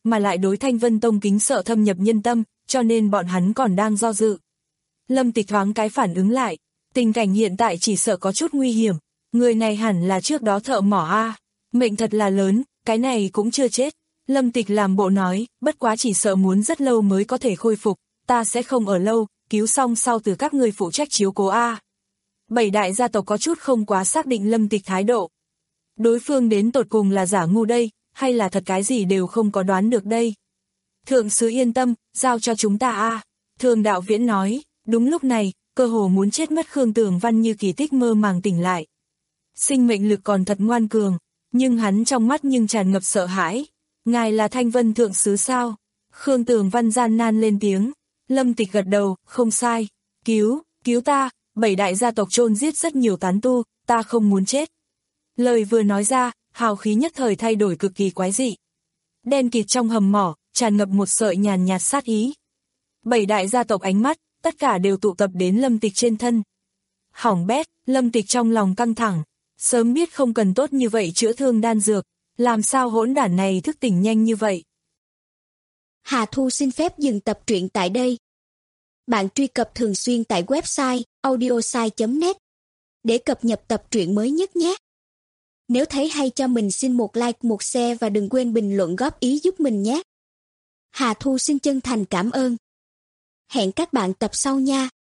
mà lại đối Thanh Vân Tông kính sợ thâm nhập nhân tâm, cho nên bọn hắn còn đang do dự. Lâm Tịch thoáng cái phản ứng lại, tình cảnh hiện tại chỉ sợ có chút nguy hiểm, người này hẳn là trước đó thợ mỏ a, mệnh thật là lớn, cái này cũng chưa chết. Lâm Tịch làm bộ nói, bất quá chỉ sợ muốn rất lâu mới có thể khôi phục, ta sẽ không ở lâu, cứu xong sau từ các người phụ trách chiếu cố a. Bảy đại gia tộc có chút không quá xác định Lâm Tịch thái độ. Đối phương đến tột cùng là giả ngu đây, hay là thật cái gì đều không có đoán được đây. Thượng sứ yên tâm, giao cho chúng ta a. Thường đạo viễn nói, đúng lúc này, cơ hồ muốn chết mất Khương Tường Văn như kỳ tích mơ màng tỉnh lại. Sinh mệnh lực còn thật ngoan cường, nhưng hắn trong mắt nhưng tràn ngập sợ hãi. Ngài là Thanh Vân thượng sứ sao? Khương Tường Văn gian nan lên tiếng. Lâm Tịch gật đầu, không sai. Cứu, cứu ta, bảy đại gia tộc chôn giết rất nhiều tán tu, ta không muốn chết. Lời vừa nói ra, hào khí nhất thời thay đổi cực kỳ quái dị. Đen kịt trong hầm mỏ, tràn ngập một sợi nhàn nhạt sát ý. Bảy đại gia tộc ánh mắt, tất cả đều tụ tập đến Lâm Tịch trên thân. Hỏng bét, Lâm Tịch trong lòng căng thẳng, sớm biết không cần tốt như vậy chữa thương đan dược, làm sao hỗn đản này thức tỉnh nhanh như vậy. Hà Thu xin phép dừng tập truyện tại đây. Bạn truy cập thường xuyên tại website audiosai chấm net để cập nhật tập truyện mới nhất nhé. Nếu thấy hay cho mình xin một like, một share và đừng quên bình luận góp ý giúp mình nhé. Hà Thu xin chân thành cảm ơn. Hẹn các bạn tập sau nha.